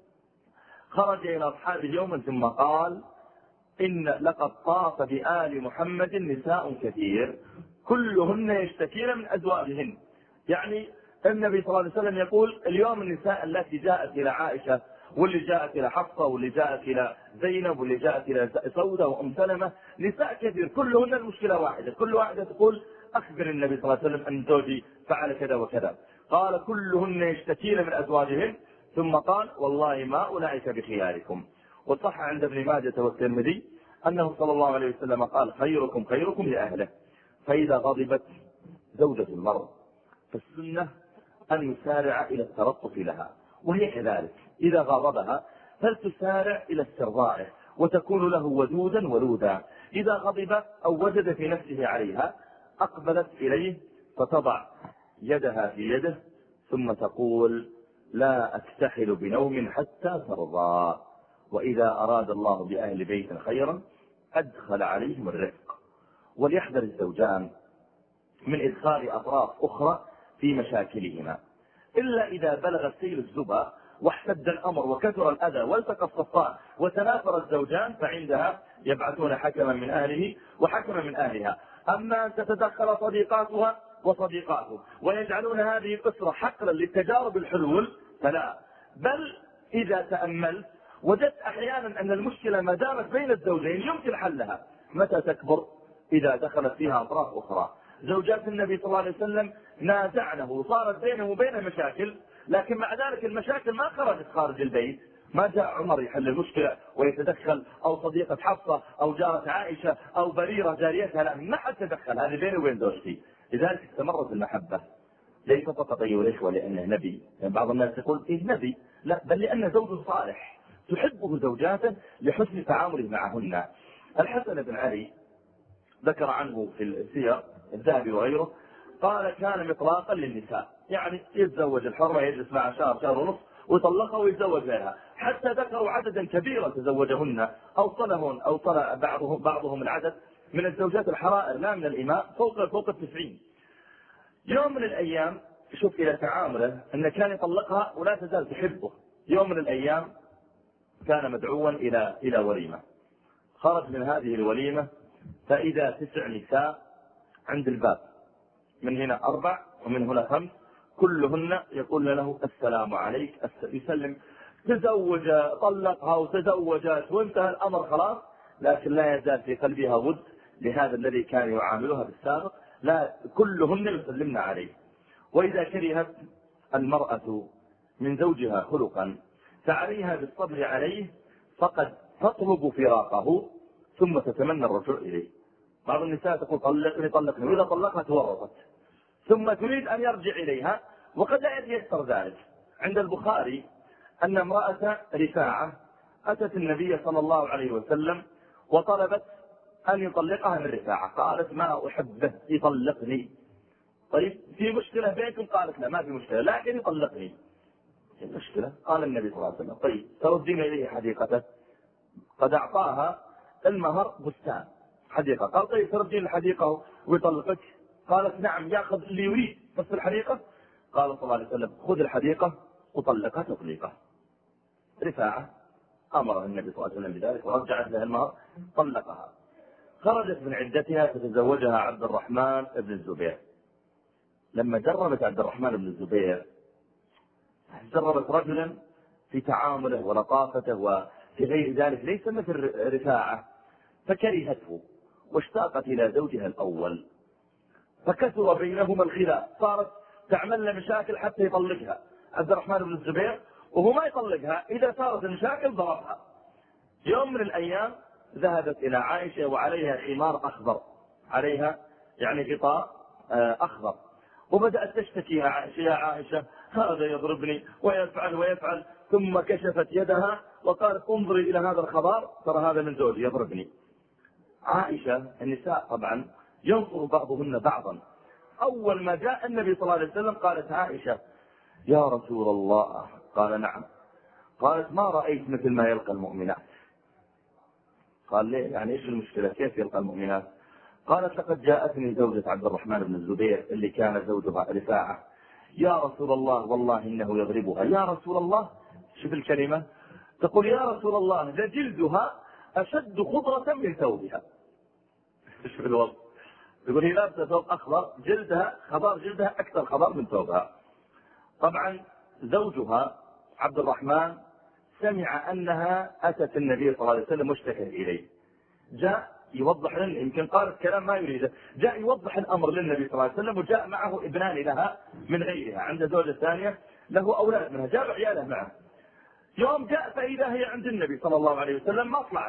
خرج إلى أصحابه يوما ثم قال إن لقد طاف بآل محمد نساء كثير كلهن يشتكين من أزواجهن. يعني النبي صلى الله عليه وسلم يقول اليوم النساء التي جاءت إلى عائشة واللي جاءت إلى حفصة واللي جاءت إلى زينب واللي جاءت إلى سودة وأم سلمة نساء كثير كلهن المشكلة واحدة، كل واحدة تقول أخبر النبي صلى الله عليه وسلم أن زوجي فعل كذا وكذا. قال كلهن يشتكين من أزواجهن، ثم قال والله ما أولئك بخياركم. وصح عند ابن ماجه والترمذي أنه صلى الله عليه وسلم قال خيركم خيركم لأهله. فإذا غضبت زوجة المرء فالسنة أن يسارع إلى الترطف لها، وهي كذلك إذا غضبها فلتسارع إلى استرضائه وتكون له ودودا ولودا. إذا غضب أو وجد في نفسه عليها أقبلت إليه فتضع يدها في يده ثم تقول لا أكتحل بنوم حتى ترضى. وإذا أراد الله بأهل بيت خيرا أدخل عليهم الرفق. وليحذر الزوجان من إدخال أطراف أخرى في مشاكلهما إلا إذا بلغ السيل الزبا واحتد الأمر وكثر الأذى والتقى الصفان وتنافر الزوجان، فعندها يبعثون حكما من أهله وحكما من أهلها. أما أن تتدخل صديقاتها وصديقاته ويجعلون هذه الأسرة حقلا للتجارب الحلول فلا. بل إذا تأملت وجدت أحيانا أن المشكلة ما دامت بين الزوجين يمكن حلها. متى تكبر؟ إذا دخلت فيها أطراف أخرى. زوجات النبي صلى الله عليه وسلم نازعنه وصارت بينه وبين مشاكل، لكن مع ذلك المشاكل ما خرجت خارج البيت. ما جاء عمر يحل المشكلة ويتدخل، أو صديقة حفصة أو جارة عائشة أو بريرة جاريتها، لا ما حد تدخل، هذه بيني وبين زوجتي. لذلك استمرت المحبة ليس فقط أيها الإخوة لأنه نبي، يعني بعض الناس يقول إيه نبي، لا بل لأنه زوج صالح تحبه زوجاته لحسن تعامله معهن. الحسن بن علي ذكر عنه في السير الذهبي وغيره قال كان مطلاقا للنساء، يعني يتزوج الحرة يجلس مع شهر شهر ونصف ويطلقها ويتزوج غيرها، حتى ذكروا عددا كبيرا تزوجهن أوصلهن أوصل بعضهم بعضهم العدد من الزوجات الحرائر لا من الإماء فوق فوق التسعين. يوم من الأيام شوف إلى تعامله أن كان يطلقها ولا تزال تحبه. يوم من الأيام كان مدعوا إلى إلى وليمة. خرج من هذه الوليمة فإذا تسع نساء عند الباب، من هنا أربع ومن هنا خمس، كلهن يقول له السلام عليك، يسلم، تزوج، طلقها وتزوجت وانتهى الأمر خلاص، لكن لا يزال في قلبها ود لهذا الذي كان يعاملها بالسابق، لا كلهن يسلمن عليه. وإذا كرهت المرأة من زوجها خلقا فعليها بالصبر عليه، فقد تطلب فراقه ثم تتمنى الرجوع إليه. بعض النساء تقول طلقني طلقني، وإذا طلقها تورطت ثم تريد أن يرجع إليها، وقد لا يتيسر ذلك. عند البخاري أن امرأة رفاعة أتت النبي صلى الله عليه وسلم وطلبت أن يطلقها من رفاعة، قالت ما أحبه يطلقني. طيب في مشكلة بينكم؟ قالت لا ما في مشكلة لكن يطلقني. المشكلة قال النبي صلى الله عليه وسلم طيب تردين إليه حديقته؟ قد أعطاها المهر بستان حديقة، قال طيب تردين الحديقة ويطلقك؟ قالت نعم يأخذ اللي يريد بس الحديقة. قال صلى الله عليه وسلم خذ الحديقة وطلقها تطليقة. رفاعة أمر النبي صلى الله عليه وسلم بذلك ورجعت له المهر، طلقها. خرجت من عدتها تتزوجها عبد الرحمن بن الزبير. لما جربت عبد الرحمن بن الزبير جربت رجلا في تعامله ولطافته وفي غير ذلك ليس مثل رفاعة، فكرهته واشتاقت إلى زوجها الأول، فكثر بينهما الخلاف، صارت تعمل له مشاكل حتى يطلقها عبد الرحمن بن الزبير، وهو ما يطلقها، إذا صارت المشاكل ضربها. يوم من الأيام ذهبت إلى عائشة وعليها خمار أخضر، عليها يعني غطاء أخضر، وبدأت تشتكي يا عائشة يا عائشة هذا يضربني ويفعل ويفعل، ثم كشفت يدها وقالت انظري إلى هذا الخبر ترى هذا من زوجي يضربني. عائشة النساء طبعا ينصر بعضهن بعضا. أول ما جاء النبي صلى الله عليه وسلم قالت عائشة يا رسول الله، قال نعم. قالت ما رأيت مثل ما يلقى المؤمنات. قال ليه يعني ايش المشكلة كيف يلقى المؤمنات؟ قالت لقد جاءتني زوجة عبد الرحمن بن الزبير اللي كان زوجها رفاعة، يا رسول الله والله إنه يضربها. يا رسول الله، شوف الكلمة، تقول يا رسول الله لجلدها أشد خضرة من ثوبها. شوف الوضع، تقول هي لابسة ثوب أخضر، جلدها خضار، جلدها أكثر خضار من ثوبها. طبعا زوجها عبد الرحمن سمع أنها أتت النبي صلى الله عليه وسلم مشتكى إليه، جاء يوضح لنا، يمكن قالت كلام ما يريده، جاء يوضح الأمر للنبي صلى الله عليه وسلم، وجاء معه ابنان لها من غيرها، عند زوجة ثانية له أولاد منها، جاب عياله معه. يوم جاء فإذا هي عند النبي صلى الله عليه وسلم ما طلعت.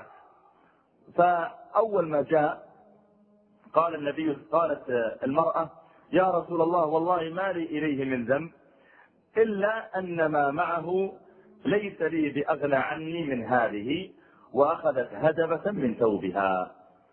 فأول ما جاء قال النبي، قالت المرأة يا رسول الله والله ما لي إليه من ذنب إلا أن ما معه ليس لي بأغنى عني من هذه، وأخذت هدبة من ثوبها.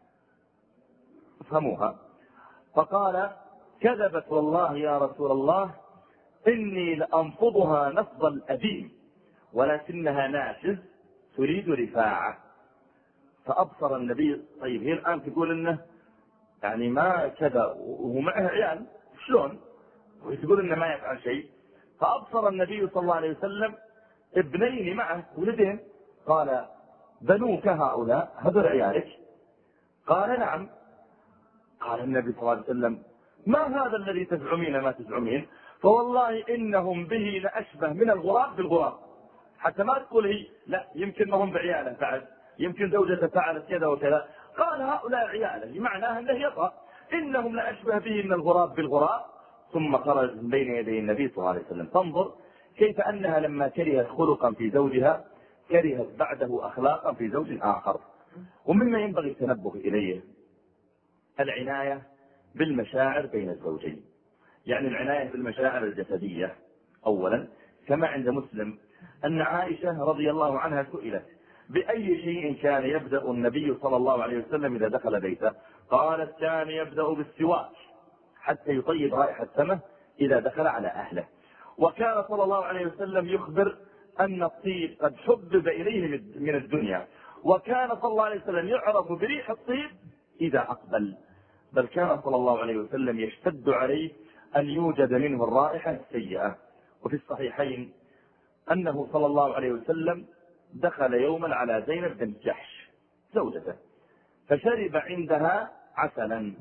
فهموها. فقال كذبت والله يا رسول الله إني لأنفضها نفض الأديم ولكنها ناشز تريد رفاعة. فأبصر النبي، طيب هي الآن تقول إنه يعني ما كذا وهو معها عيال شلون، وتقول إنه ما يفعل شيء. فأبصر النبي صلى الله عليه وسلم ابنين معه ولدين، قال بنوك هؤلاء هذول عيالك؟ قال نعم. قال النبي صلى الله عليه وسلم ما هذا الذي تزعمين ما تزعمين، فوالله إنهم به لأشبه من الغراب بالغراب. حتى ما تقول هي لا يمكن ما هم بعياله فعل، يمكن زوجته فعلت كذا وكذا، قال هؤلاء عياله، معناه أنه يطأ، إنهم لأشبه به من الغراب بالغراب. ثم خرج من بين يدي النبي صلى الله عليه وسلم. تنظر كيف أنها لما كرهت خلقا في زوجها كرهت بعده أخلاقا في زوج آخر. ومما ينبغي التنبه إليه العناية بالمشاعر بين الزوجين، يعني العناية بالمشاعر الجسدية. أولا كما عند مسلم أن عائشة رضي الله عنها سئلت بأي شيء كان يبدأ النبي صلى الله عليه وسلم إذا دخل بيته، قالت كان يبدأ بالسواك حتى يطيب رائحة فمه إذا دخل على أهله. وكان صلى الله عليه وسلم يخبر أن الطيب قد حبب إليه من الدنيا، وكان صلى الله عليه وسلم يعرف بريح الطيب إذا أقبل، بل كان صلى الله عليه وسلم يشتد عليه أن يوجد منه الرائحة السيئة. وفي الصحيحين أنه صلى الله عليه وسلم دخل يوما على زينب بنت جحش زوجته فشرب عندها عسلا،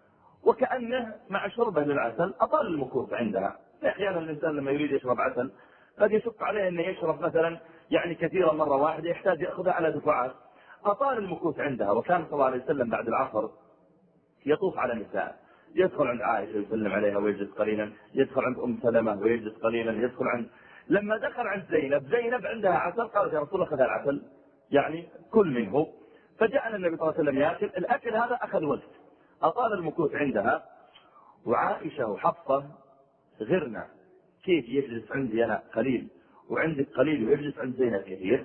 وكأنه مع شربه للعسل أطال المكوث عندها. أحيانا الإنسان لما يريد يشرب عسل قد يشق عليه أنه يشرب مثلا يعني كثيرا مرة واحدة، يحتاج يأخذها على دفعات. أطال المكوث عندها، وكان صلى الله عليه وسلم بعد العصر يطوف على النساء، يدخل عند عائشة يسلم عليها ويجلس قليلا، يدخل عند أم سلمة ويجلس قليلا، يدخل عند لما دخل عند زينب، زينب عندها عسل، قالت يا رسول الله خذ العسل يعني كل منه. فجاء النبي صلى الله عليه وسلم يأكل الأكل هذا، أخذ وقت، أطال المكوث عندها. وعائشة وحفصة غيرنا، كيف يجلس عندي أنا قليل وعندك قليل ويجلس عند زينب كثير؟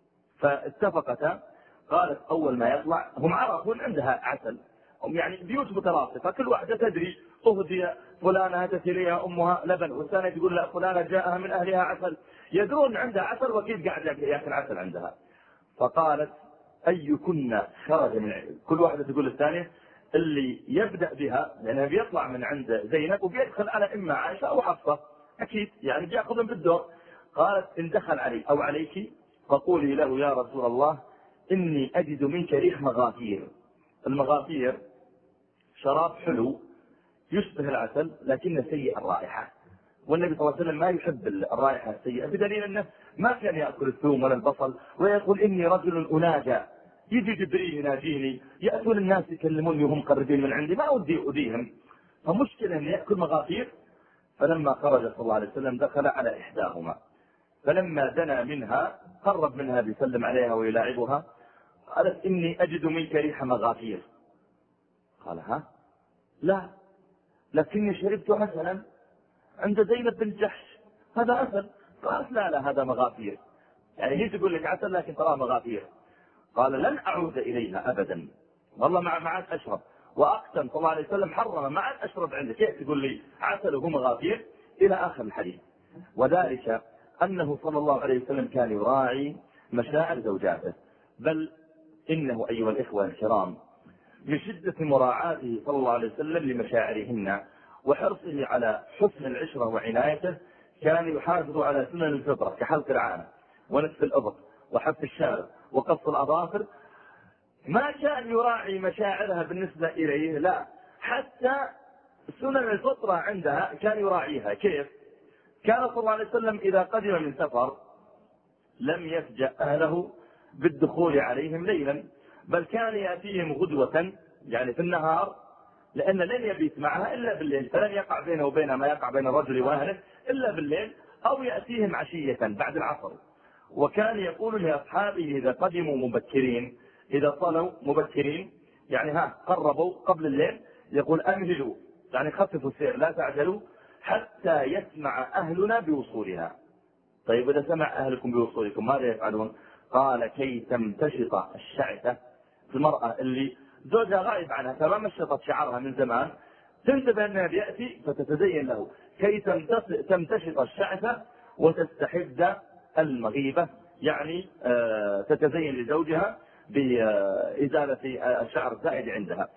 فاتفقتا. قالت أول ما يطلع هم عرفون عندها عسل، هم يعني بيوت متراصفة كل واحدة تدري أهدي فلانة هدت إليها أمها لبن، والثانية تقول لا فلانة جاءها من أهلها عسل، يدرون عندها عسل وكيف قاعد يأكل عسل عندها. فقالت أيكن خرج من كل واحدة تقول الثانية اللي يبدأ بها، لأنها بيطلع من عند زينب وبيدخل على إما عائشة أو حفصة أكيد، يعني بيأخذهم بالدور. قالت إن دخل علي أو عليك فقولي له يا رسول الله إني أجد منك ريح مغافير. المغافير شراب حلو يشبه العسل لكنه سيء الرائحة، والنبي صلى الله عليه وسلم ما يحب الرائحة السيئة، بدليل أنه ما كان يأكل الثوم ولا البصل، ويقول إني رجل أناجى، يجي جبريل يناجيني، يأتون الناس يكلموني وهم قريبين من عندي، ما أودي أوديهم، فمشكلة أن يأكل مغافير. فلما خرج صلى الله عليه وسلم دخل على إحداهما، فلما دنا منها قرب منها بيسلم عليها ويلاعبها، قالت إني أجد منك ريح مغافير. قال ها لا، لكني شربت عسلا عند زينب بنت جحش، هذا عسل. قالت لا لا هذا مغافير، يعني هي تقول لك عسل لكن تراه مغافير. قال لن أعود إليها أبدا، والله مع معك أشرب، وأقسم صلى الله عليه وسلم حرم معك أشرب عندك، كيف تقول لي عسل وهو مغافير؟ إلى آخر الحديث. وذلك أنه صلى الله عليه وسلم كان يراعي مشاعر زوجاته، بل إنه أيها الإخوة الكرام من شدة مراعاته صلى الله عليه وسلم لمشاعرهن وحرصه على حسن العشرة وعنايته، كان يحافظ على سنن الفطرة كحلق العانة ونتف الأبط وحف الشارب وقص الأظافر. ما كان يراعي مشاعرها بالنسبة إليه، لا، حتى سنن الفطرة عندها كان يراعيها. كيف؟ كان صلى الله عليه وسلم إذا قدم من سفر لم يفجأ أهله بالدخول عليهم ليلا، بل كان يأتيهم غدوة يعني في النهار، لأن لن يبيت معها إلا بالليل، فلن يقع بينه وبينها ما يقع بين الرجل وأهله إلا بالليل، أو يأتيهم عشية بعد العصر. وكان يقول لأصحابه إذا قدموا مبكرين، إذا صلوا مبكرين يعني ها قربوا قبل الليل، يقول أمهلوا يعني خففوا السير لا تعجلوا حتى يسمع أهلنا بوصولها. طيب إذا سمع أهلكم بوصولكم ماذا يفعلون؟ قال كي تمتشط الشعثة، المرأة اللي زوجها غائب عنها فما مشطت شعرها من زمان تنتبه أنها بيأتي فتتزين له، كي تمتشط الشعثة وتستحد المغيبة، يعني تتزين لزوجها بإزالة الشعر الزائد عندها.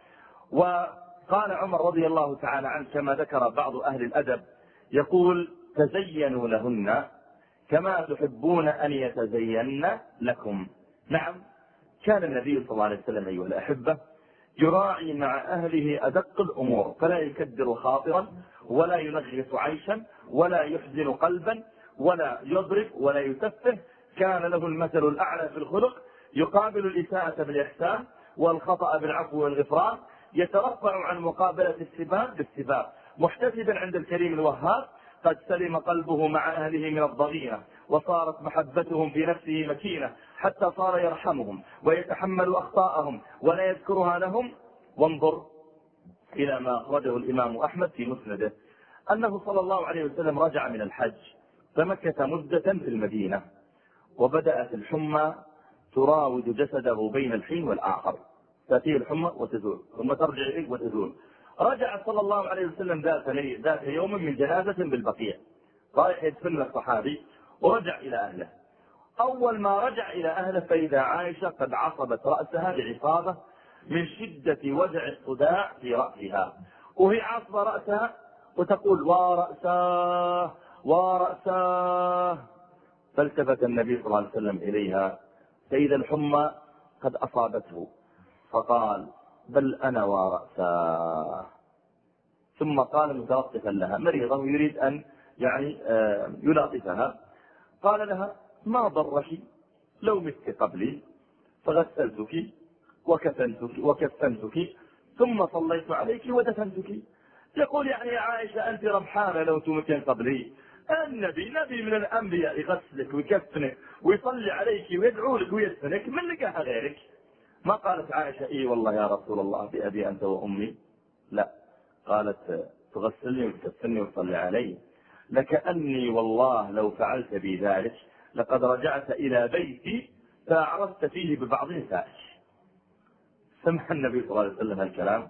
وقال عمر رضي الله تعالى عنه كما ذكر بعض أهل الأدب يقول تزينوا لهن كما تحبون أن يتزين لكم. نعم، كان النبي صلى الله عليه وسلم أيها الأحبة يراعي مع أهله أدق الأمور، فلا يكدر خاطرا ولا ينغص عيشا ولا يحزن قلبا ولا يضرب ولا يتفه. كان له المثل الأعلى في الخلق، يقابل الإساءة بالإحسان والخطأ بالعفو والغفران، يترفع عن مقابلة السباب بالسباب، محتسبا عند الكريم الوهاب، قد سلم قلبه مع أهله من الضغينة، وصارت محبتهم في نفسه مكينة، حتى صار يرحمهم ويتحمل أخطاءهم ولا يذكرها لهم. وانظر إلى ما أخرجه الإمام أحمد في مسنده أنه صلى الله عليه وسلم رجع من الحج فمكث مدة في المدينة، وبدأت الحمى تراود جسده بين الحين والآخر، تأتيه الحمى وتزول ثم ترجع إليه وتزول. رجع صلى الله عليه وسلم ذات ذات يوم من جنازة بالبقيع، رايح يدفن الصحابي ورجع إلى أهله. أول ما رجع إلى أهله فإذا عائشة قد عصبت رأسها بعصابة من شدة وجع الصداع في رأسها، وهي عصبة رأسها وتقول ورأساه ورأساه. فالتفت النبي صلى الله عليه وسلم إليها فإذا الحمى قد أصابته، فقال بل أنا ورأساه. ثم قال متلطفا لها، مريضة ويريد أن يعني يلاطفها، قال لها ما ضرك لو مت قبلي فغسلتك وكفنتك وكفنتك ثم صليت عليك ودفنتك. يقول يعني يا عائشة أنت ربحانة لو تمكن قبلي، النبي نبي من الأنبياء يغسلك ويكفنك ويصلي عليك ويدعو لك ويدفنك، من لقاها غيرك؟ ما قالت عائشة إيه والله يا رسول الله بأبي أنت وأمي، لا، قالت تغسلني وتكفني وتصلي علي، لكأني والله لو فعلت بي ذلك لقد رجعت إلى بيتي فأعرضت فيه ببعض نسائك. سمع النبي صلى الله عليه وسلم الكلام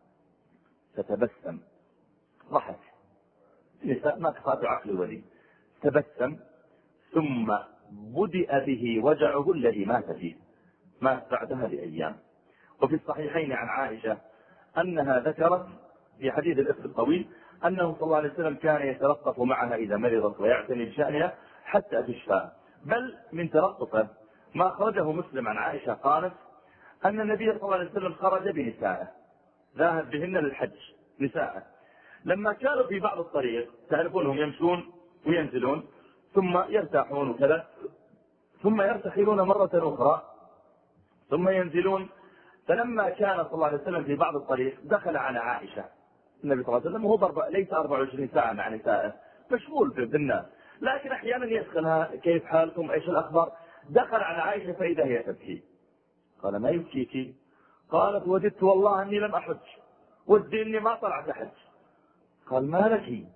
فتبسم، ضحك، نساء ما تخاف عقل ولي، تبسم ثم بدأ به وجعه الذي مات فيه، مات بعدها بأيام. وفي الصحيحين عن عائشة أنها ذكرت في حديث الإفك الطويل أنه صلى الله عليه وسلم كان يتلطف معها إذا مرضت ويعتني بشأنها حتى تشفى، بل من تلطفه ما أخرجه مسلم عن عائشة قالت أن النبي صلى الله عليه وسلم خرج بنسائه ذاهب بهن للحج نساءه، لما كانوا في بعض الطريق تعرفونهم يمشون وينزلون ثم يرتاحون وكذا ثم يرتحلون مرة أخرى ثم ينزلون، فلما كان صلى الله عليه وسلم في بعض الطريق دخل على عائشة النبي صلى الله عليه وسلم، وهو ليس أربع وعشرين ساعة مع نسائه مشغول بالناس، لكن أحيانا يدخلها كيف حالكم ايش الأخبار، دخل على عائشة فإذا هي تبكي، قال ما يبكيك؟ قالت وددت والله أني لم أحج، ودي أني ما طلعت أحج. قال ما لك؟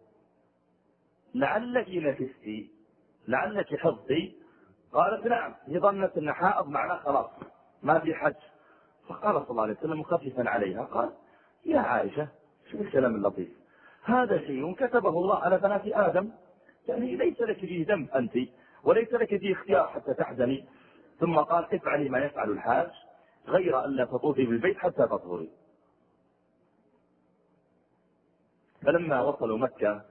لعلك نفستي، لعلك حظي. قالت نعم، هي ظنت أن حائض معناه خلاص ما في حج. فقال صلى الله عليه وسلم مخففا عليها قال يا عائشة شو الكلام اللطيف، هذا شيء كتبه الله على بنات آدم، يعني ليس لك فيه ذنب أنت وليس لك فيه اختيار حتى تحزني. ثم قال افعلي ما يفعل الحاج غير أن لا تطوفي بالبيت حتى تطهري. فلما وصلوا مكة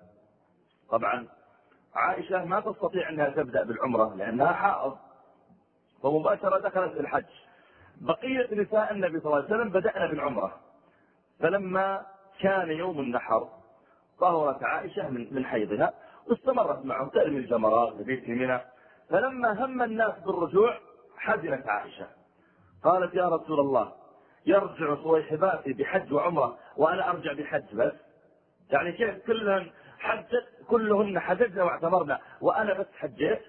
طبعا عائشة ما تستطيع أنها تبدأ بالعمرة لأنها حائض، فمباشرة دخلت في الحج. بقية نساء النبي صلى الله عليه وسلم بدأنا بالعمرة، فلما كان يوم النحر طهرت عائشة من من حيضها واستمرت معه ترمي الجمرات في منى. فلما هم الناس بالرجوع حزنت عائشة، قالت يا رسول الله يرجع صويحباتي بحج وعمرة وأنا أرجع بحج بس، يعني كيف كلهن حجت كلهن حججنا واعتمرنا وأنا بس حجيت؟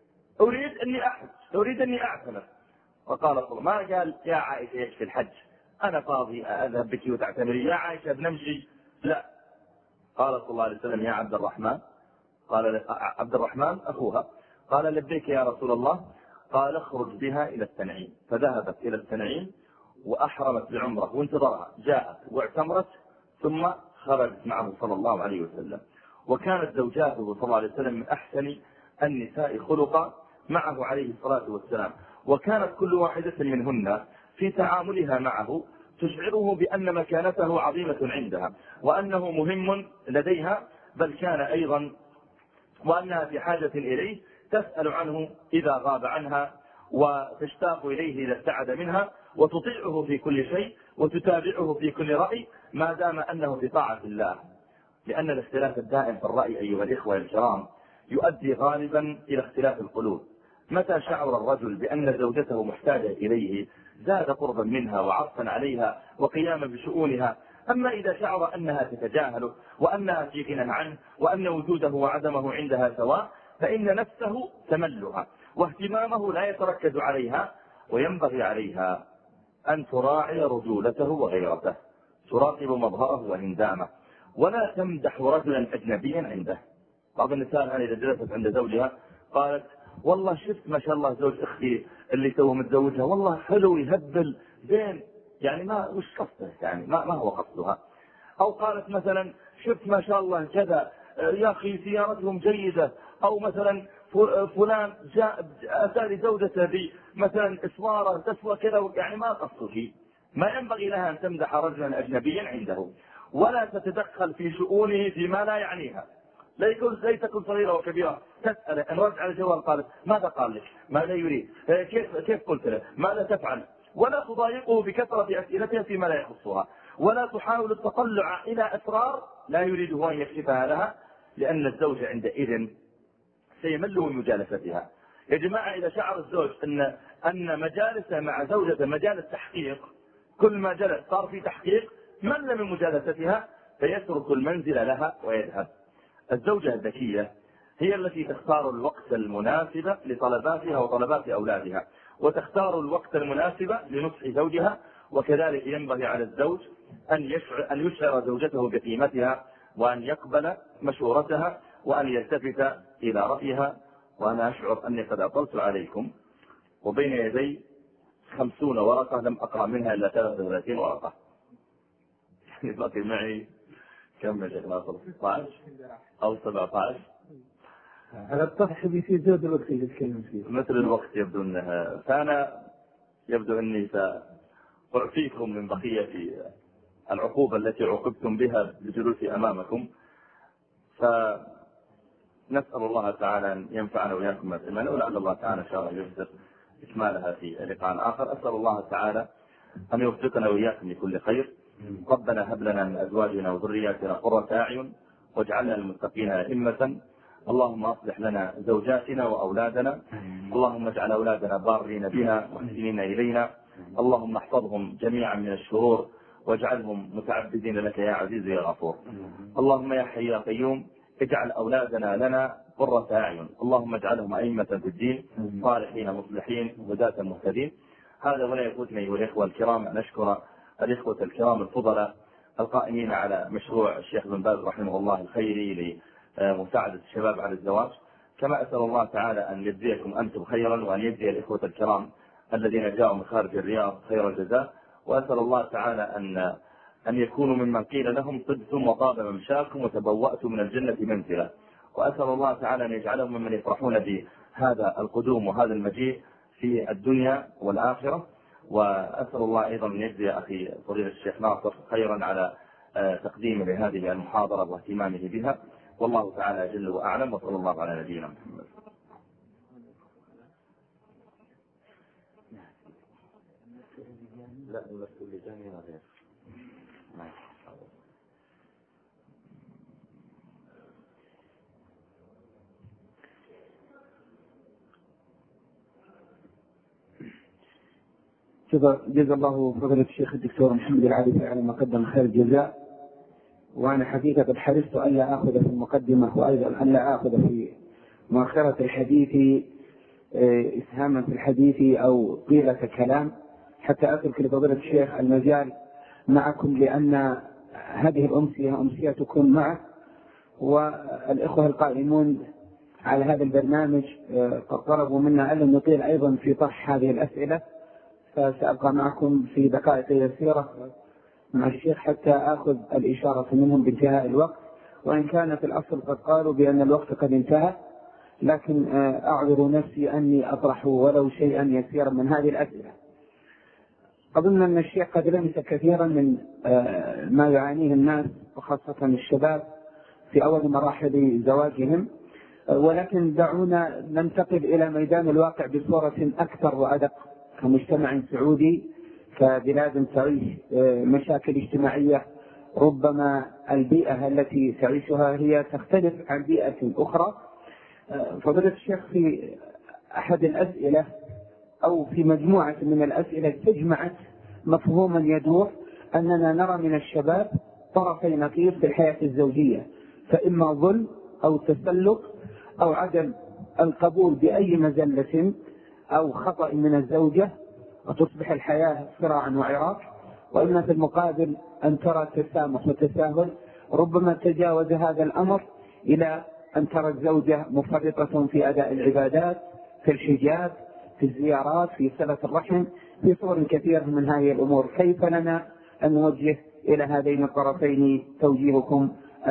أريد أني أحج، أريد أني أعتمر. وقال صلى الله ما قال يا عائشة يكفي الحج أنا فاضي أذهب بك وتعتمري، يا عائشة بنمشي، لا. قال صلى الله عليه وسلم يا عبد الرحمن، قال عبد الرحمن أخوها، قال لبيك يا رسول الله، قال اخرج بها إلى التنعيم. فذهبت إلى التنعيم وأحرمت بعمرة وانتظرها، جاءت واعتمرت ثم خرجت معه صلى الله عليه وسلم. وكانت زوجاته صلى الله عليه وسلم من أحسن النساء خلقا معه عليه الصلاة والسلام، وكانت كل واحدة منهن في تعاملها معه تشعره بأن مكانته عظيمة عندها وأنه مهم لديها، بل كان أيضا وأنها في حاجة إليه تسأل عنه إذا غاب عنها وتشتاق إليه إذا ابتعد منها، وتطيعه في كل شيء وتتابعه في كل رأي ما دام أنه في طاعة الله. لأن الاختلاف الدائم في الرأي أيها الإخوة الكرام يؤدي غالبا إلى اختلاف القلوب. متى شعر الرجل بأن زوجته محتاجة إليه زاد قربا منها وعطفا عليها وقياما بشؤونها. أما إذا شعر أنها تتجاهله وأنها في غنى عنه وأن وجوده وعدمه عندها سواء فإن نفسه تملها واهتمامه لا يتركز عليها، وينبغي عليها أن تراعي رجولته وغيرته، تراقب مظهره وهندامه، ولا تمدح رجلا أجنبيا عنده. بعض النساء إذا جلست عند زوجها قالت والله شفت ما شاء الله زوج أختي اللي توه متزوجها والله حلو يهبل زين، يعني ما وش قصده، يعني ما, ما هو قصدها. أو قالت مثلا شفت ما شاء الله كذا يا أخي سيارتهم جيدة، أو مثلا فلان جاء أتى زوجته بي مثلا إسوارة تسوى كذا، يعني ما قصده. ما ينبغي لها أن تمدح رجلا أجنبيا عنده ولا تتدخل في شؤونه فيما لا يعنيها، لا يكون لا تكون صغيرة وكبيرة، تسأله ان رد على الجوال قالت ماذا قال لك؟ ماذا يريد؟ كيف كيف قلت له؟ ماذا تفعل؟ ولا تضايقه بكثرة أسئلتها فيما لا يخصها، ولا تحاول التطلع إلى أسرار لا يريده أن يكشفها لها، لأن الزوج عندئذ سيمل من مجالستها. يا جماعة إذا شعر الزوج أن أن مجالسه مع زوجته مجالس تحقيق، كل ما جلس صار في تحقيق، مل من مجالستها فيترك المنزل لها ويذهب. الزوجة الذكية هي التي تختار الوقت المناسب لطلباتها وطلبات أولادها، وتختار الوقت المناسب لنصح زوجها. وكذلك ينبغي على الزوج أن يشعر, أن يشعر زوجته بقيمتها، وأن يقبل مشورتها، وأن يلتفت إلى رأيها. وأنا أشعر أني قد أطلت عليكم، وبين يدي خمسون ورقة لم أقرأ منها إلا ثلاثة وثلاثين ورقة، يعني باقي معي كم يا شيخ ناصر؟ ستة عشر أو سبعة عشر. على الطرح بيصير زود الوقت اللي تتكلم فيه مثل الوقت يبدو أنها، فأنا يبدو أني سأعفيكم من بقية العقوبة التي عوقبتم بها بجلوسي أمامكم. فنسأل الله تعالى أن ينفعنا وإياكم ما سمعنا، ولعل الله تعالى إن شاء الله ييسر إكمالها في لقاء آخر. أسأل الله تعالى أن يوفقنا وإياكم لكل خير. ربنا هب لنا من أزواجنا وذرياتنا قرة أعين واجعلنا للمتقين أئمة. اللهم أصلح لنا زوجاتنا وأولادنا، اللهم اجعل أولادنا بارين بنا محسنين إلينا، اللهم احفظهم جميعا من الشرور واجعلهم متعبدين لك يا عزيز يا غفور. اللهم يا حي يا قيوم اجعل أولادنا لنا قرة أعين، اللهم اجعلهم أئمة في الدين صالحين مصلحين هداة مهتدين. هذا ولا يفوتني أيها الإخوة الكرام أن أشكر الإخوة الكرام الفضلاء القائمين على مشروع الشيخ بن باز رحمه الله الخيري لمساعدة الشباب على الزواج، كما أسأل الله تعالى أن يجزيكم أنتم خيرا، وأن يجزي الإخوة الكرام الذين جاءوا من خارج الرياض خير الجزاء. وأسأل الله تعالى أن أن يكونوا ممن قيل لهم طبتم وطاب ممشاكم وتبوأتم من الجنة منزلا. وأسأل الله تعالى أن يجعلهم ممن يفرحون بهذا القدوم وهذا المجيء في الدنيا والآخرة. وأسأل الله أيضا أن يجزي أخي فضيلة الشيخ ناصر خيرا على تقديمه لهذه المحاضرة واهتمامه بها، والله تعالى جل وأعلم، وصلى الله على نبينا محمد. لا المسؤول لجاني غير جزا الله فضيلة الشيخ الدكتور محمد العارفي على ما قدم خير الجزاء. وأنا حقيقة قد حرصت أن لا آخذ في المقدمة، وأيضا أن لا آخذ في مؤخرة الحديث إسهاما في الحديث أو طيلة الكلام، حتى أترك لفضيلة الشيخ المجال معكم، لأن هذه الأمسية أمسيتكم معه، والإخوة القائمون على هذا البرنامج قد طلبوا منا ألا نطيل أيضا في طرح هذه الأسئلة، فسأبقى معكم في دقائق يسيرة مع الشيخ حتى أخذ الإشارة منهم بانتهاء الوقت، وإن كان في الأصل قد قالوا بأن الوقت قد انتهى، لكن أعذر نفسي أني أطرح ولو شيئا يسيرا من هذه الأسئلة. أظن أن الشيخ قد لمس كثيرا من ما يعانيه الناس وخاصة الشباب في أول مراحل زواجهم، ولكن دعونا ننتقل إلى ميدان الواقع بصورة أكثر وأدق كمجتمع سعودي، كبلاد تعيش مشاكل اجتماعية ربما البيئة التي تعيشها هي تختلف عن بيئة أخرى. فضيلة الشيخ في أحد الأسئلة أو في مجموعة من الأسئلة تجمعت مفهوما يدور أننا نرى من الشباب طرفي نقيض في الحياة الزوجية، فإما ظلم أو تسلط أو عدم القبول بأي مزلة أو خطأ من الزوجة، وتصبح الحياة صراعا وعراك، وإما في المقابل أن ترى تسامح وتساهل، ربما تجاوز هذا الأمر إلى أن ترى الزوجة مفرطة في أداء العبادات، في الحجاب، في الزيارات، في صلة الرحم، في صور كثيرة من هذه الأمور. كيف لنا أن نوجه إلى هذين الطرفين توجيهكم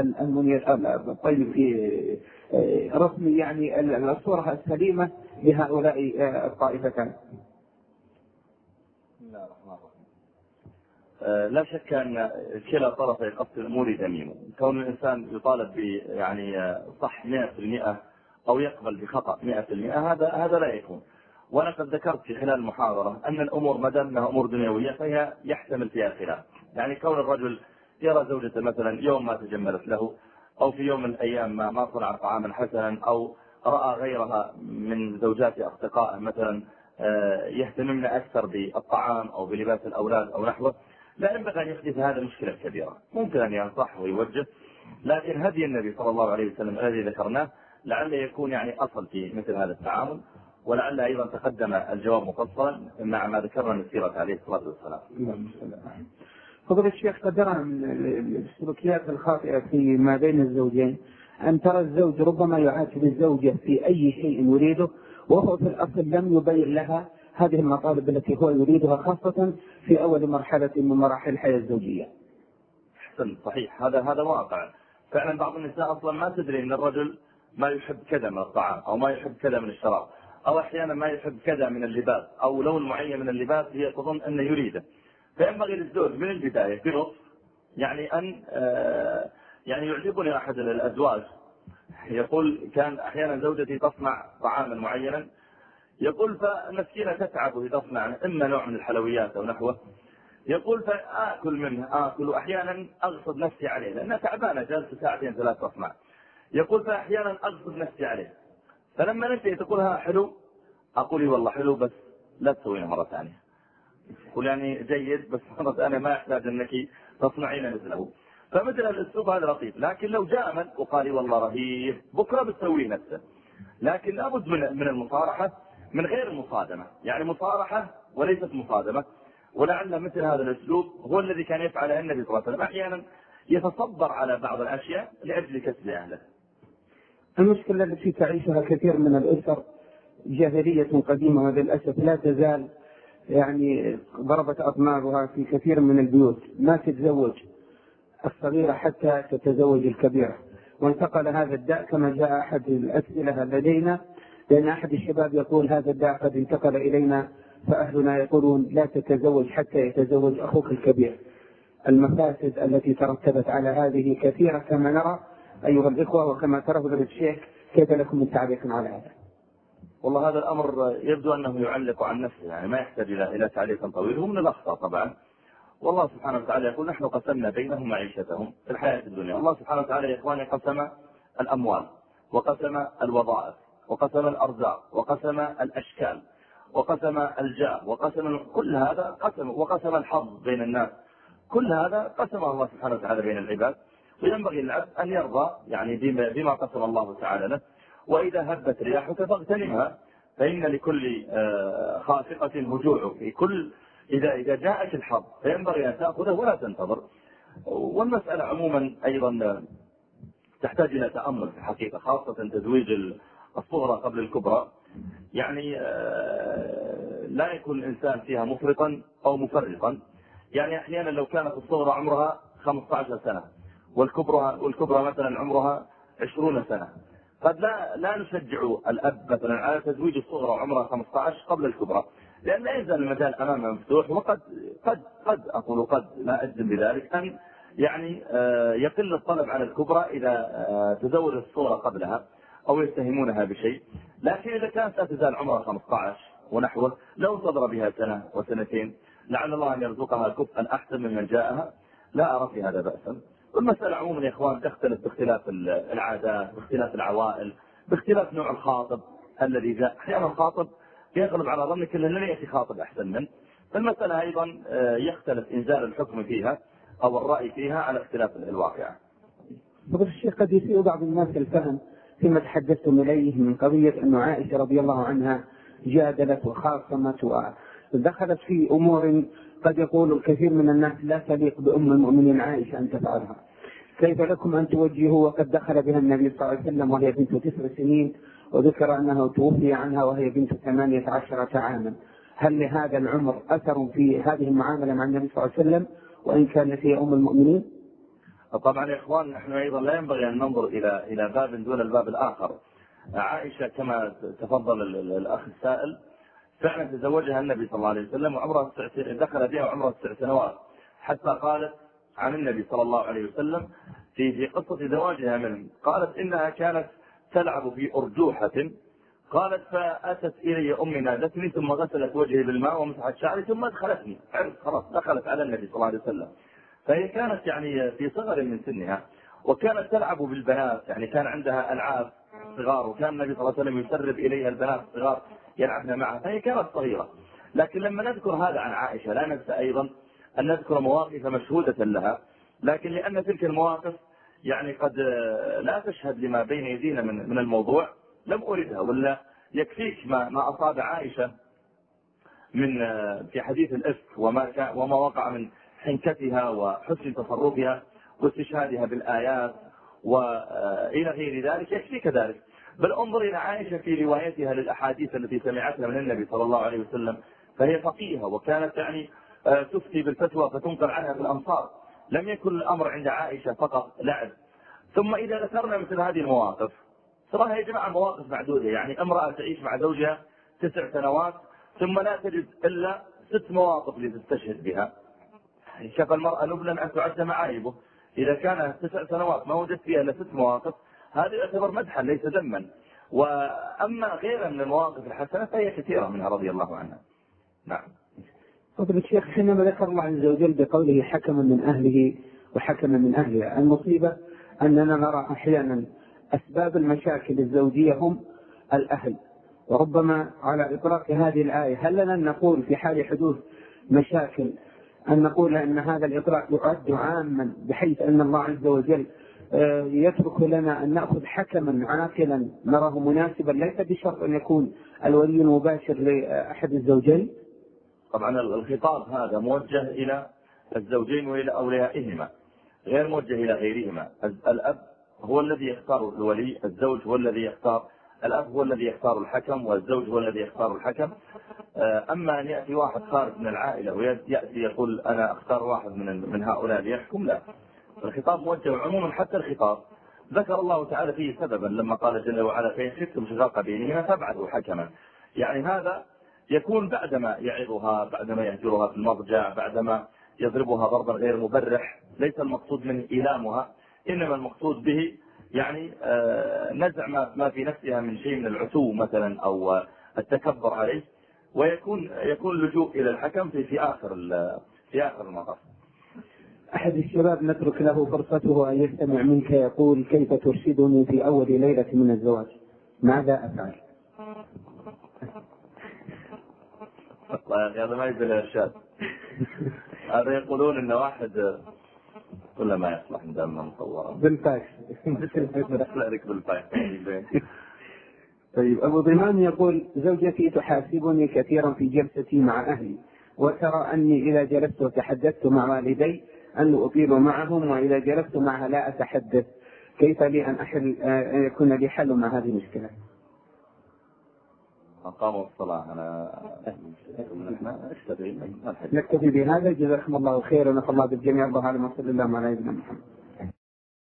الطيب في رسم يعني الصورة السليمة لهؤلاء الطائفتان؟ بسم الله الرحمن الرحيم. لا شك أن كلا طرفي قصد الأمور ذميم. كون الإنسان يطالب ب يعني صح مئة بالمئة أو يقبل بخطأ مئة بالمئة هذا هذا لا يكون. وأنا قد ذكرت في خلال المحاضرة أن الأمور ما دام أنها أمور دنيوية فهي يحتمل فيها خلاف. يعني كون الرجل يرى زوجته مثلا يوم ما تجملت له، أو في يوم من الأيام ما ما صنع طعاما حسنا، أو رأى غيرها من زوجات أصدقائه مثلا يهتممن أكثر بالطعام أو بلباس الأولاد أو نحوه، لا ينبغي أن يحدث هذا المشكلة الكبيرة. ممكن أن ينصح ويوجه، لكن هدي النبي صلى الله عليه وسلم الذي ذكرناه لعل يكون يعني أصل في مثل هذا التعامل، ولعل أيضا تقدم الجواب مفصلا مع ما ذكرنا من سيرة عليه الصلاة والسلام. فضل الشيخ قدرنا من السلوكيات الخاطئة في ما بين الزوجين أن ترى الزوج ربما يعاتب الزوجة في أي شيء يريده، وهو في الأصل لم يبين لها هذه المطالب التي هو يريدها، خاصة في أول مرحلة من مراحل الحياة الزوجية. أحسن، صحيح، هذا هذا واقع فعلا. بعض النساء أصلا ما تدري أن الرجل ما يحب كذا من الطعام أو ما يحب كذا من الشراب، أو أحيانا ما يحب كذا من اللباس أو لون معين من اللباس هي تظن أنه يريده. فينبغي للزوج من البداية بلطف، يعني أن يعني يعجبني أحد الأزواج يقول كان أحيانا زوجتي تصنع طعاما معينا، يقول فمسكينة تتعب وهي تصنع إما نوع من الحلويات أو نحوه، يقول فآكل منه آكل وأحيانا أغصب نفسي عليه لأنها تعبانة جالسة ساعتين ثلاث تصنع. يقول فأحيانا أغصب نفسي عليه، فلما ننتهي تقولها حلو، أقول والله حلو بس لا تسوينه مرة ثانية. يقول يعني جيد بس مرة ثانية ما يحتاج أنك تصنعين مثله. فمثل الأسلوب هذا لطيف، لكن لو جامل وقال والله رهيب بكرة بتسويه نفسه. لكن لابد من من المصارحة من غير المصادمة، يعني مصارحة وليست مصادمة. ولعل مثل هذا الأسلوب هو الذي كان يفعله النبي صلى الله عليه وسلم، أحيانا يتصبر على بعض الأشياء لأجل كسب أهله. المشكلة التي تعيشها كثير من الأسر جاهلية قديمة وللأسف لا تزال يعني ضربت أطنابها في كثير من البيوت، ما تتزوج الصغيرة حتى تتزوج الكبيرة. وانتقل هذا الداء كما جاء أحد الأسئلة لدينا، لأن أحد الشباب يقول هذا الداء قد انتقل إلينا، فأهلنا يقولون لا تتزوج حتى يتزوج أخوك الكبير. المفاسد التي ترتبت على هذه كثيرة كما نرى أيها الإخوة، وكما ترى فضيلة الشيخ كيف لكم من تعليق على هذا؟ والله هذا الأمر يبدو أنه يعلق عن نفسه، يعني ما يحتاج إلى إلى تعليق طويل. هو من الأخطاء طبعا. والله سبحانه وتعالى يقول نحن قسمنا بينهم معيشتهم في الحياة الدنيا. الله سبحانه وتعالى يا إخواني قسم الأموال، وقسم الوظائف، وقسم الأرزاق، وقسم الأشكال، وقسم الجاه، وقسم كل هذا قسم، وقسم الحظ بين الناس. كل هذا قسمه الله سبحانه وتعالى بين العباد، وينبغي للعبد أن يرضى يعني بما, بما قسم الله تعالى له. وإذا هبت رياحك فاغتنمها، فإن لكل خافقة هجوع. في كل إذا إذا جاءك الحظ فينبغي أن تأخذه ولا تنتظر. والمسألة عموما أيضا تحتاج إلى تأمل في الحقيقة، خاصة تزويج الصغرى قبل الكبرى. يعني لا يكون الإنسان فيها مفرطا أو مفرطا. يعني أحيانا لو كانت الصغرى عمرها خمسة عشر سنة والكبرى والكبرى مثلا عمرها عشرين سنة، قد لا لا نشجع الأب مثلا على تزويج الصغرى عمرها خمسة عشر قبل الكبرى، لأن لا يزال المجال أمامه مفتوح. وقد قد قد أقول قد لا أجزم بذلك أن يعني يقل الطلب على الكبرى إذا تزوج الصغرى قبلها أو يتهمونها بشيء. لكن إذا كانت لا تزال عمرها خمسة عشر ونحوه، لو صدر بها سنة وسنتين لعل الله أن يرزقها كفءا أحسن ممن جاءها، لا أرى في هذا بأسا. والمسألة عموما يا إخوان تختلف باختلاف العادات، باختلاف العوائل، باختلاف نوع الخاطب الذي جاء. أحيانا الخاطب يغلب على ظنك أنه لن يأتي خاطب أحسن منه. فالمسألة أيضا يختلف إنزال الحكم فيها أو الرأي فيها على اختلاف الواقع. فضل الشيخ قد يسيء بعض الناس الفهم فيما تحدثتم إليه من قضية أن عائشة رضي الله عنها جادلت وخاصمت ودخلت في أمور قد يقول الكثير من الناس لا تليق بأم المؤمنين عائشة أن تفعلها. كيف لكم أن توجهوا وقد دخل بها النبي صلى الله عليه وسلم وهي بنت تسع سنين، وذكر أنه توفي عنها وهي بنت ثمانية عشرة عاما؟ هل لهذا العمر أثر في هذه المعاملة مع النبي صلى الله عليه وسلم وإن كانت هي أم المؤمنين؟ طبعا يا إخوان نحن أيضا لا ينبغي أن ننظر إلى إلى باب دون الباب الآخر. عائشة كما تفضل الأخ السائل فعلا تزوجها النبي صلى الله عليه وسلم وعمرها دخل بها وعمرها تسع سنوات. حتى قالت عن النبي صلى الله عليه وسلم في في قصة زواجها منه، قالت إنها كانت تلعب في أرجوحة، قالت فأتت إلي أمي نادتني ثم غسلت وجهي بالماء ومسحت شعري ثم أدخلتني، خلاص دخلت على النبي صلى الله عليه وسلم. فهي كانت يعني في صغر من سنها، وكانت تلعب بالبنات، يعني كان عندها ألعاب صغار، وكان النبي صلى الله عليه وسلم يسرب إليها البنات الصغار يلعبن معها، فهي كانت صغيرة. لكن لما نذكر هذا عن عائشة لا ننسى أيضا أن نذكر مواقف مشهودة لها، لكن لأن تلك المواقف يعني قد لا تشهد لما بين يدينا من من الموضوع لم أردها، ولا يكفيك ما ما أصاب عائشة من في حديث الإفك وما كان وما وقع من حنكتها وحسن تصرفها واستشهادها بالآيات وإلى غير ذلك، يكفيك ذلك. بل انظر إلى عائشة في روايتها للأحاديث التي سمعتها من النبي صلى الله عليه وسلم، فهي فقيهة وكانت يعني تفتي بالفتوى فتنقل عنها في الأمصار، لم يكن الأمر عند عائشة فقط لعب. ثم إذا ذكرنا مثل هذه المواقف، صراحة يا جماعة مواقف معدودة، يعني امرأة تعيش مع زوجها تسع سنوات ثم لا تجد إلا ست مواقف لتستشهد بها. شاف المرأة نبلا أن تعد معايبه، إذا كان تسع سنوات ما وجدت فيها إلا ست مواقف هذا يعتبر مدحا ليس ذما. وأما غيرها من المواقف الحسنة فهي كثيرة منها رضي الله عنها. نعم. فضل الشيخ، حينما ذكر الله عز وجل بقوله حكما من أهله وحكما من أهلها، المصيبة أننا نرى أحيانا أسباب المشاكل الزوجية هم الأهل، وربما على إطلاق هذه الآية هل لنا أن نقول في حال حدوث مشاكل أن نقول أن هذا الإطلاق يعد عاما بحيث أن الله عز وجل يترك لنا أن نأخذ حكما عاقلا نراه مناسبا ليس بشرط أن يكون الولي المباشر لأحد الزوجين؟ طبعا الخطاب هذا موجه إلى الزوجين وإلى أوليائهما، غير موجه إلى غيرهما. الأب هو الذي يختار الولي، الزوج هو الذي يختار، الأب هو الذي يختار الحكم والزوج هو الذي يختار الحكم. أما أن يأتي واحد خارج من العائلة ويأتي يقول أنا أختار واحد من من هؤلاء ليحكم، لا، الخطاب موجه عموما. حتى الخطاب ذكر الله تعالى فيه سببا لما قال جل وعلا فإن خفتم شقاق بينهما فابعثوا حكما، يعني هذا يكون بعدما يعظها، بعدما يهجرها في المضجع، بعدما يضربها ضربا غير مبرح، ليس المقصود منه إيلامها، إنما المقصود به يعني نزع ما في نفسها من شيء من العتو مثلا أو التكبر عليه، ويكون يكون اللجوء إلى الحكم في في آخر في آخر المطاف. أحد الشباب نترك له فرصته أن يستمع منك يقول كيف ترشدني في أول ليلة من الزواج، ماذا أفعل؟ هذا ما يدل الإرشاد. هذا يقولون إن واحد كل ما يصلح دائما مصورا بالفاكس ذلك بالفاكس. طيب، أبو ضمان يقول زوجتي تحاسبني كثيرا في جلستي مع أهلي، وترى أني إذا جلست وتحدثت مع والدي أن أطيل معهم، وإذا جلست معها لا أتحدث، كيف لي أن أحل أن يكون لي حل مع هذه المشكلة؟ أقاموا الصلاة. أنا نكتفي بهذا، جزاكم الله خيرا ونفع الله بالجميع. الله أعلم، وصلى الله على نبينا محمد.